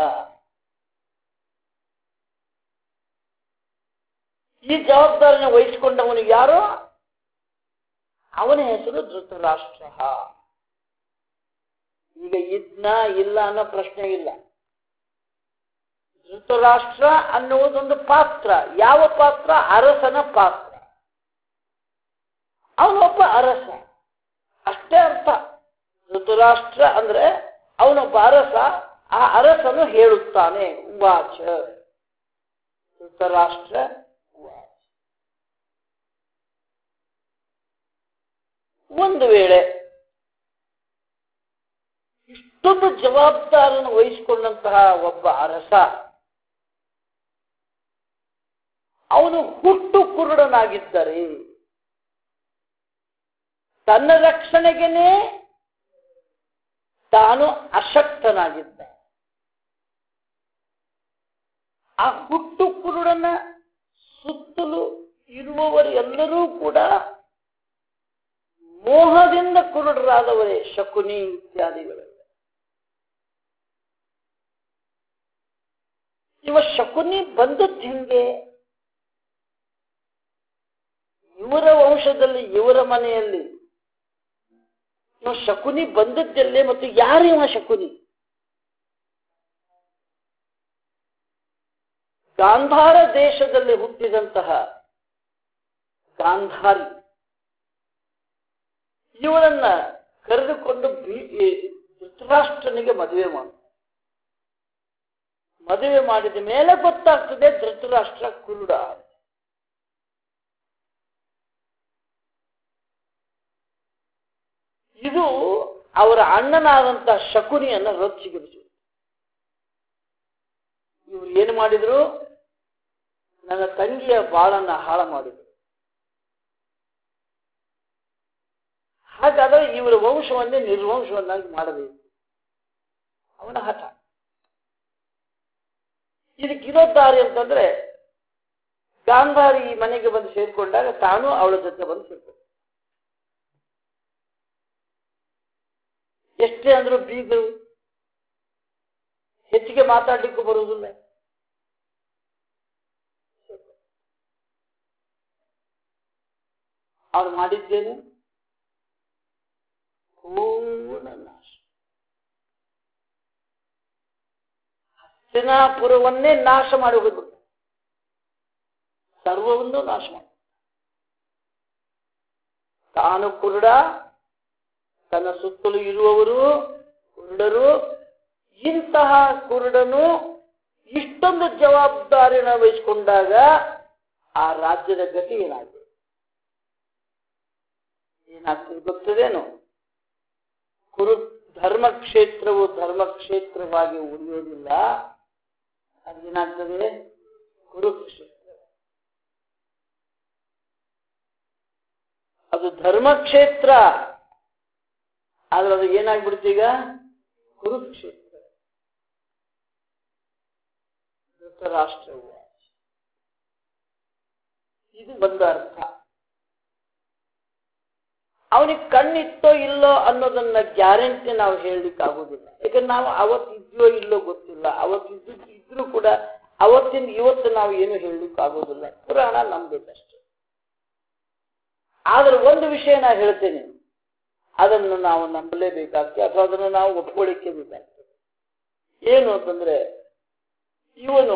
A: ಈ ಜವಾಬ್ದಾರಿನ ವಹಿಸಿಕೊಂಡವನಿಗೆ ಯಾರು? ಅವನ ಹೆಸರು ಧೃತರಾಷ್ಟ್ರ. ಈಗ ಇದ್ನ ಇಲ್ಲ ಅನ್ನೋ ಪ್ರಶ್ನೆ ಇಲ್ಲ. ಧೃತರಾಷ್ಟ್ರ ಅನ್ನುವುದೊಂದು ಪಾತ್ರ. ಯಾವ ಪಾತ್ರ? ಅರಸನ ಪಾತ್ರ. ಅವನೊಬ್ಬ ಅರಸ, ಅಷ್ಟೇ ಅರ್ಥ. ಧೃತರಾಷ್ಟ್ರ ಅಂದ್ರೆ ಅವನೊಬ್ಬ ಅರಸ. ಆ ಅರಸನು ಹೇಳುತ್ತಾನೆ, ಉವಾಚ ಧೃತರಾಷ್ಟ್ರ ಉವಾಚ. ಒಂದು ವೇಳೆ ಇಷ್ಟೊಂದು ಜವಾಬ್ದಾರಿಯನ್ನು ವಹಿಸಿಕೊಂಡಂತಹ ಒಬ್ಬ ಅರಸ ಅವನು ಹುಟ್ಟು ಕುರುಡನಾಗಿದ್ದರೆ, ತನ್ನ ರಕ್ಷಣೆಗೆನೇ ತಾನು ಅಶಕ್ತನಾಗಿದ್ದ, ಆ ಹುಟ್ಟು ಕುರುಡನ ಸುತ್ತಲೂ ಇರುವವರು ಎಲ್ಲರೂ ಕೂಡ ಮೋಹದಿಂದ ಕುರುಡರಾದವರೇ, ಶಕುನಿ ಇತ್ಯಾದಿಗಳು. ಇವ ಶಕುನಿ ಬಂದದ್ದು ಹೆಂಗೆ? ಇವರ ವಂಶದಲ್ಲಿ, ಇವರ ಮನೆಯಲ್ಲಿ ಇವ ಶಕುನಿ ಬಂದದ್ದಲ್ಲೇ. ಮತ್ತು ಯಾರು ಇವ ಶಕುನಿ? ಗಾಂಧಾರ ದೇಶದಲ್ಲಿ ಹುಟ್ಟಿದಂತಹ ಗಾಂಧಾರಿ ಇವಳನ್ನ ಕರೆದುಕೊಂಡು ಧೃತರಾಷ್ಟ್ರನಿಗೆ ಮದುವೆ ಮಾಡಿದ ಮೇಲೆ ಗೊತ್ತಾಗ್ತದೆ ಧೃತರಾಷ್ಟ್ರ ಕುರುಡ. ಇದು ಅವರ ಅಣ್ಣನಾದಂತಹ ಶಕುನಿಯನ್ನ ರೊಚ್ಚಿಗೆಡಿಸಿದ್ರು. ಇವರು ಏನು ಮಾಡಿದ್ರು? ನನ್ನ ತಂಗಿಯ ಬಾಳನ್ನ ಹಾಳ ಮಾಡಿದ್ರು. ಹಾಗಾದ್ರೆ ಇವರ ವಂಶವನ್ನೇ ನಿರ್ವಂಶವನ್ನಾಗಿ ಮಾಡಬೇಕು, ಅವನ ಹಠ. ಇದಕ್ಕಿರೋ ದಾರಿ ಅಂತಂದ್ರೆ, ಗಾಂಧಾರಿ ಈ ಮನೆಗೆ ಬಂದು ಸೇರಿಕೊಂಡಾಗ ತಾನು ಅವಳ ಜೊತೆ ಬಂದು ಸೇರ್ಕೊಂಡ. ಎಷ್ಟೇ ಅಂದ್ರೂ ಬೀಗರು ಹೆಚ್ಚಿಗೆ ಮಾತಾಡ್ಲಿಕ್ಕೂ ಬರುವುದಿಲ್ಲ. ಅವ್ರು ಮಾಡಿದ್ದೇನು? ಪೂರ್ಣ ನಾಶ. ಹಸ್ತಿನಾಪುರವನ್ನೇ ನಾಶ ಮಾಡಿ ಹೋಗುದು, ಸರ್ವವನ್ನು ನಾಶ ಮಾಡಿ. ತಾನು ಕುರುಡ, ತನ್ನ ಸುತ್ತಲೂ ಇರುವವರು ಕುರುಡರು. ಇಂತಹ ಕುರುಡನು ಇಷ್ಟೊಂದು ಜವಾಬ್ದಾರಿಯನ್ನು ವಹಿಸಿಕೊಂಡಾಗ ಆ ರಾಜ್ಯದ ಗತಿ ಏನಾಗ್ತದೆ ಗೊತ್ತದೇನು? ಧರ್ಮಕ್ಷೇತ್ರವು ಧರ್ಮಕ್ಷೇತ್ರವಾಗಿ ಉಳಿಯೋದಿಲ್ಲ. ಅದೇನಾಗ್ತದೆ? ಕುರುಕ್ಷೇತ್ರ. ಅದು ಧರ್ಮಕ್ಷೇತ್ರ, ಆದ್ರೆ ಅದು ಏನಾಗ್ಬಿಡುತ್ತೆ ಈಗ? ಕುರುಕ್ಷೇತ್ರ. ಧೃತರಾಷ್ಟ್ರವು. ಇದು ಒಂದು ಅರ್ಥ. ಅವನಿಗೆ ಕಣ್ಣಿತ್ತೋ ಇಲ್ಲೋ ಅನ್ನೋದನ್ನ ಗ್ಯಾರಂಟಿ ನಾವು ಹೇಳಲಿಕ್ಕೆ ಆಗುದಿಲ್ಲ. ಯಾಕಂದ್ರೆ ನಾವು ಅವತ್ತಿದ್ಯೋ ಇಲ್ಲೋ ಗೊತ್ತಿಲ್ಲ. ಅವತ್ತಿದ್ರೂ ಕೂಡ ಅವತ್ತಿಂದ ಇವತ್ತು ನಾವು ಏನು ಹೇಳಲಿಕ್ಕೆ ಆಗೋದಿಲ್ಲ. ಪುರಾಣ ನಂಬಬೇಕಷ್ಟೆ. ಆದ್ರೆ ಒಂದು ವಿಷಯ ನಾ ಹೇಳ್ತೇನೆ, ಅದನ್ನು ನಾವು ನಂಬಲೇಬೇಕಾಗ್ತದೆ ಅಥವಾ ಅದನ್ನು ನಾವು ಒಪ್ಕೊಳ್ಳಿಕ್ಕೆ ಬೇಕಾಗ್ತದೆ. ಏನು ಅಂತಂದ್ರೆ, ಇವನು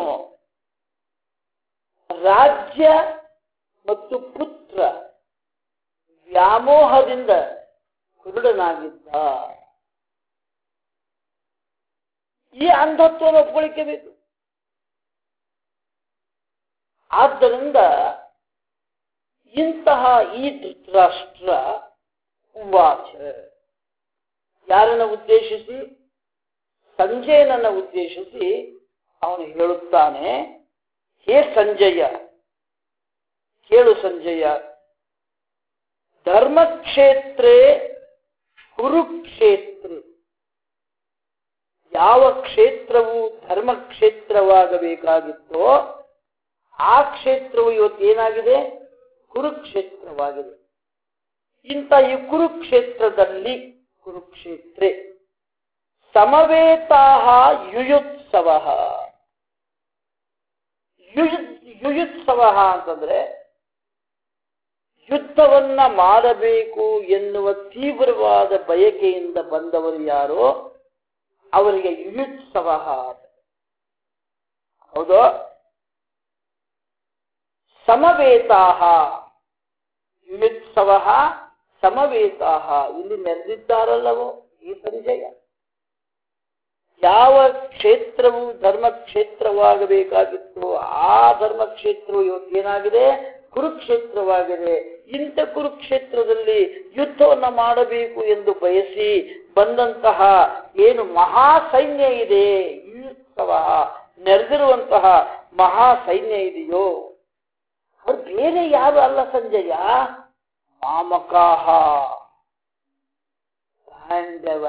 A: ರಾಜ್ಯ ಮತ್ತು ಪುತ್ರ ವ್ಯಾಮೋಹದಿಂದ ಕುರುಡನಾಗಿದ್ದ. ಈ ಅಂಧತ್ವವನ್ನು ಒಪ್ಕೊಳ್ಳಿಕ್ಕೆ ಬೇಕು. ಆದ್ದರಿಂದ ಇಂತಹ ಈ ಧೃತರಾಷ್ಟ್ರ ಉವಾಚ, ಯಾರನ್ನ ಉದ್ದೇಶಿಸಿ? ಸಂಜಯನನ್ನ ಉದ್ದೇಶಿಸಿ ಅವನು ಹೇಳುತ್ತಾನೆ, ಹೇ ಸಂಜಯ, ಕೇಳು ಸಂಜಯ, ಧರ್ಮಕ್ಷೇತ್ರೇ ಕುರುಕ್ಷೇತ್ರೇ, ಯಾವ ಕ್ಷೇತ್ರವು ಧರ್ಮಕ್ಷೇತ್ರವಾಗಬೇಕಾಗಿತ್ತೋ ಆ ಕ್ಷೇತ್ರವು ಇವತ್ತೇನಾಗಿದೆ? ಕುರುಕ್ಷೇತ್ರವಾಗಿದೆ. ಇಂಥ ಈ ಕುರುಕ್ಷೇತ್ರದಲ್ಲಿ, ಕುರುಕ್ಷೇತ್ರೇ ಸಮವೇತಾಃ ಯುಯುತ್ಸವಃ. ಯುಯುತ್ಸವಃ ಅಂತಂದ್ರೆ ಯುದ್ಧವನ್ನ ಮಾಡಬೇಕು ಎನ್ನುವ ತೀವ್ರವಾದ ಬಯಕೆಯಿಂದ ಬಂದವರು ಯಾರೋ ಅವರಿಗೆ ಯುಯುತ್ಸವಃ. ಹೌದು. ಸಮವೇತಾಃ, ಯುಯುತ್ಸವಃ ಸಮವೇತಾಃ, ಇಲ್ಲಿ ನೆರೆದಿದ್ದಾರಲ್ಲವೋ ಈ ಸಂಜಯ. ಯಾವ ಕ್ಷೇತ್ರವು ಧರ್ಮಕ್ಷೇತ್ರವಾಗಬೇಕಾಗಿತ್ತು ಆ ಧರ್ಮಕ್ಷೇತ್ರವು ಇವತ್ತೇನಾಗಿದೆ? ಕುರುಕ್ಷೇತ್ರವಾಗಿದೆ. ಇಂಥ ಕುರುಕ್ಷೇತ್ರದಲ್ಲಿ ಯುದ್ಧವನ್ನು ಮಾಡಬೇಕು ಎಂದು ಬಯಸಿ ಬಂದಂತಹ ಏನು ಮಹಾಸೈನ್ಯ ಇದೆ, ಯುಯುತ್ಸವ ನೆರೆದಿರುವಂತಹ ಮಹಾಸೈನ್ಯ ಇದೆಯೋ ಅವ್ರು ಬೇರೆ ಯಾರು ಅಲ್ಲ ಸಂಜಯ, ಮಾಮಕಾಹ, ಪಾಂಡವ.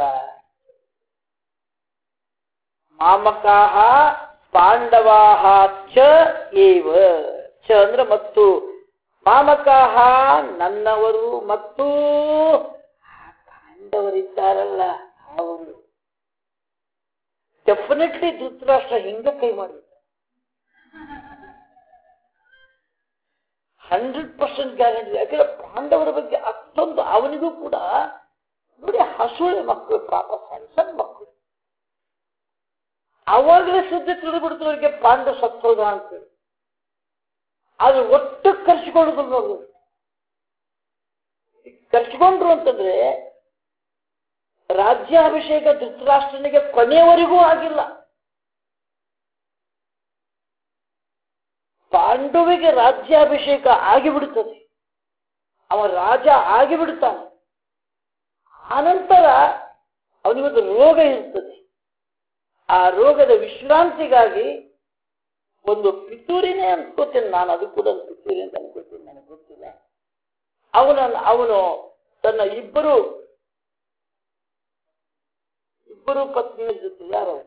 A: ಮಾಮಕಾಹ ಪಾಂಡವಾಹ ಚ ಏವ. ಚ ಅಂದ್ರೆ ಮತ್ತು, ಮಾಮಕಾಹ ನನ್ನವರು ಮತ್ತು ಪಾಂಡವರಿದ್ದಾರಲ್ಲ ಅವರು. ಡೆಫಿನೆಟ್ಲಿ ಧೃತರಾಷ್ಟ್ರ ಹಿಂಗ ಕೈ ಮಾಡಿದ 100% ಗ್ಯಾರಂಟಿ. ಯಾಕಂದ್ರೆ ಪಾಂಡವರ ಬಗ್ಗೆ ಅಷ್ಟೊಂದು ಅವನಿಗೂ ಕೂಡ ನೋಡಿ, ಹಸುಳೆ ಮಕ್ಕಳು, ಪಾಪ ಸಣ್ಣ ಸಣ್ಣ ಮಕ್ಕಳು. ಅವಾಗಲೇ ಸುದ್ದಿ ತಿಳಿದ್ಬಿಡ್ತು ಅವರಿಗೆ ಪಾಂಡವ ಸತ್ತೋದ ಅಂತೇಳಿ. ಆದ್ರೆ ಒಟ್ಟು ಖರ್ಚಿಕೊಳ್ಳೋದಿಲ್ಲ ಅವರು. ಖರ್ಚಿಕೊಂಡ್ರು ಅಂತಂದ್ರೆ ರಾಜ್ಯಾಭಿಷೇಕ ಧೃತರಾಷ್ಟ್ರನಿಗೆ ಕೊನೆಯವರೆಗೂ ಆಗಿಲ್ಲ. ಪಾಂಡವಿಗೆ ರಾಜ್ಯಾಭಿಷೇಕ ಆಗಿಬಿಡುತ್ತದೆ, ಅವ ರಾಜ ಆಗಿಬಿಡ್ತಾನೆ. ಆನಂತರ ಅವನಿಗೊಂದು ರೋಗ ಇರ್ತದೆ. ಆ ರೋಗದ ವಿಶ್ರಾಂತಿಗಾಗಿ ಒಂದು ಪಿತೂರಿನೇ ಅನ್ಕೋತೇನೆ ನಾನು, ಅದು ಕೂಡ ಒಂದು ಪಿತೂರಿ ಅಂತ ಅನ್ಕೋತೀನಿ, ನನಗೆ ಗೊತ್ತಿಲ್ಲ. ಅವನು ತನ್ನ ಇಬ್ಬರು ಪತ್ನಿಯ ಜೊತೆ, ಯಾರು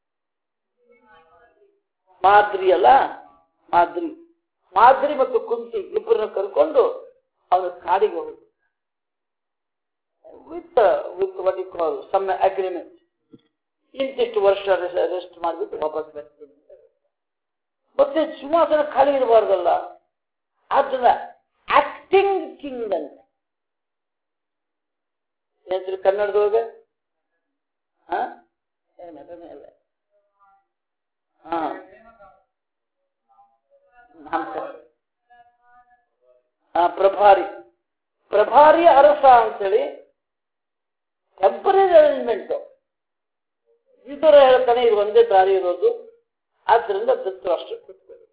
A: ಮಾದ್ರಿ ಅಲ್ಲ, ಮಾದ್ರಿ ಮತ್ತು ಕುಂತಿ ಇಬ್ಬರನ್ನ ಕರ್ಕೊಂಡು ಅವನು ಕಾಡಿಗೆ ಹೋದ. With what you call some agreement. ಇಂತಿಷ್ಟು ವರ್ಷ ರೆಸ್ಟ್ ಮಾಡಿಬಿಟ್ಟು ವಾಪಸ್ ಬರ್ತೀನಿ. ಮತ್ತೆ ಸಿಂಹಾಸನ ಖಾಲಿ ಇರಬಾರ್ದಲ್ಲ, ಅದನ್ನ ಆಕ್ಟಿಂಗ್ ಕಿಂಗ್ ಅಂತ ಏನ್ರಿ ಕನ್ನಡದೊಳಗ? ಪ್ರಭಾರಿ ಅರಸ ಅಂತೇಳಿ ಟೆಂಪರರಿ ಅರೇಂಜ್ಮೆಂಟ್. ಇದರ ಹೇಳ್ತಾನೆ ಇದು ಒಂದೇ ದಾರಿ ಇರೋದು, ಆದ್ರಿಂದ ಧೃತರಾಷ್ಟ್ರ ಕೂತ್ಕೊಳ್ಳಿ.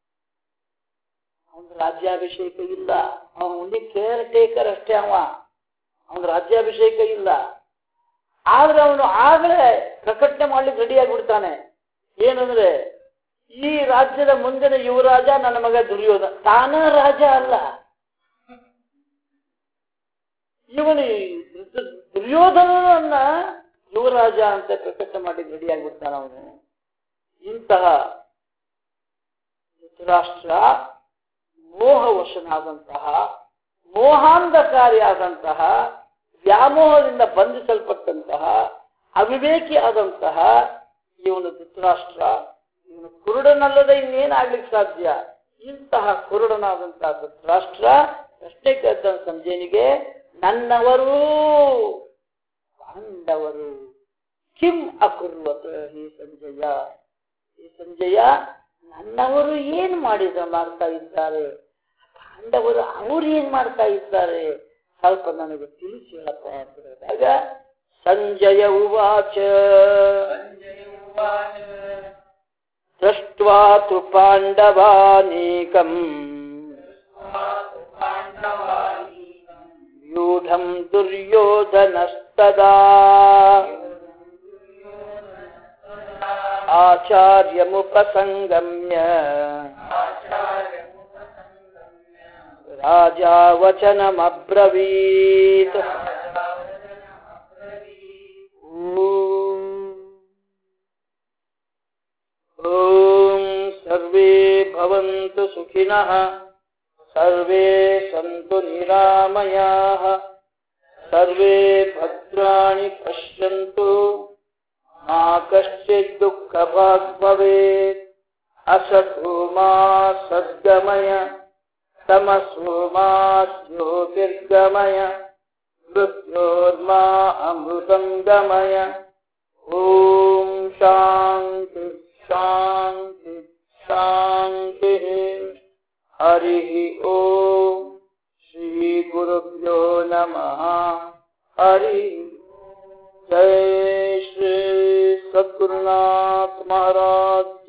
A: ಅವನ ರಾಜ್ಯಾಭಿಷೇಕ ಇಲ್ಲ, ಅವನು ಕೇರ್ ಟೇಕರ್ ಅಷ್ಟೇ. ಅವನ ರಾಜ್ಯಾಭಿಷೇಕ ಇಲ್ಲ. ಆದ್ರೆ ಅವನು ಆಗಲೇ ಪ್ರಕಟಣೆ ಮಾಡ್ಲಿಕ್ಕೆ ರೆಡಿಯಾಗಿ ಬಿಡ್ತಾನೆ. ಏನಂದ್ರೆ ಈ ರಾಜ್ಯದ ಮುಂದಿನ ಯುವರಾಜ ನನ್ನ ಮಗ ದುರ್ಯೋಧನ. ತಾನ ರಾಜ ಅಲ್ಲ, ಇವನು ದುರ್ಯೋಧನನ್ನ ಯುವರಾಜ ಅಂತ ಪ್ರಕಟಣೆ ಮಾಡ್ಲಿಕ್ಕೆ ರೆಡಿಯಾಗಿ ಬಿಡ್ತಾನ ಅವನು. ಇಂತಹ ಧೃತರಾಷ್ಟ್ರ ಮೋಹವಶನಾದಂತಹ, ಮೋಹಾಂಧಕಾರಿಯಾದಂತಹ, ವ್ಯಾಮೋಹದಿಂದ ಬಂಧಿಸಲ್ಪಟ್ಟಂತಹ, ಅವಿವೇಕಿ ಆದಂತಹ ಇವನು ಧೃತರಾಷ್ಟ್ರ. ಇವನು ಕುರುಡನಲ್ಲದೆ ಇನ್ನೇನಾಗ್ಲಿಕ್ಕೆ ಸಾಧ್ಯ? ಇಂತಹ ಕುರುಡನಾದಂತಹ ಧೃತರಾಷ್ಟ್ರ ಪ್ರಶ್ನೆ ಕೇಳ್ತಾನೆ ಸಂಜಯನಿಗೆ, ನನ್ನವರು ಪಾಂಡವರು ಕಿಂ ಅಕುರ್ವತ ಹೇ ಸಂಜಯ, ಹೇ ಸಂಜಯ ನನ್ನವರು ಏನ್ ಮಾಡ್ತಾ ಇದ್ದಾರೆ, ಪಾಂಡವರು ಅವರು ಏನ್ ಮಾಡ್ತಾ ಇದ್ದಾರೆ, ಸ್ವಲ್ಪ ನನಗೆ ತಿಳಿಸಿ ಹೇಳಪ್ಪ ಅಂತ ಹೇಳಿದಾಗ ಸಂಜಯ ಉವಾಚ ದೃಷ್ಟ್ವಾ ತು ಪಾಂಡವಾನೇಕಂ ವ್ಯೂಢಂ ದುರ್ಯೋಧನಸ್ತದಾ ಆಚಾರ್ಯಮುಪಸಂಗಮ್ಯ ರಾಜಾ ವಚನಮಬ್ರವೀತ್. ಓಂ ಸರ್ವೇ ಭವಂತು ಸುಖಿನಃ, ಸರ್ವೇ ಸಂತು ನಿರಾಮಯಾಃ, ಸರ್ವೇ ಭದ್ರಾಣಿ ಪಶ್ಯಂತು, ಮಾ ಕಶ್ಚಿತ್ ದುಃಖಭಾಗ್ ಭವೇತ್. ಅಸತೋ ಮಾ ಸದ್ಗಮಯ, ತಮಸೋ ಮಾ ಜ್ಯೋತಿರ್ಗಮಯ, ಮೃತ್ಯೋರ್ಮಾ ಅಮೃತಂ ಗಮಯ. ಓಂ ಶಾಂತಿ ಶಾಂತಿ ಶಾಂತಿ. ಹರಿ ಓಂ ಶ್ರೀ ಗುರುಭ್ಯೋ ನಮಃ. ಹರಿ ಜೈ ಶ್ರೀ ಸದ್ಗುರುನಾಥ ಮಹಾರಾಜ್.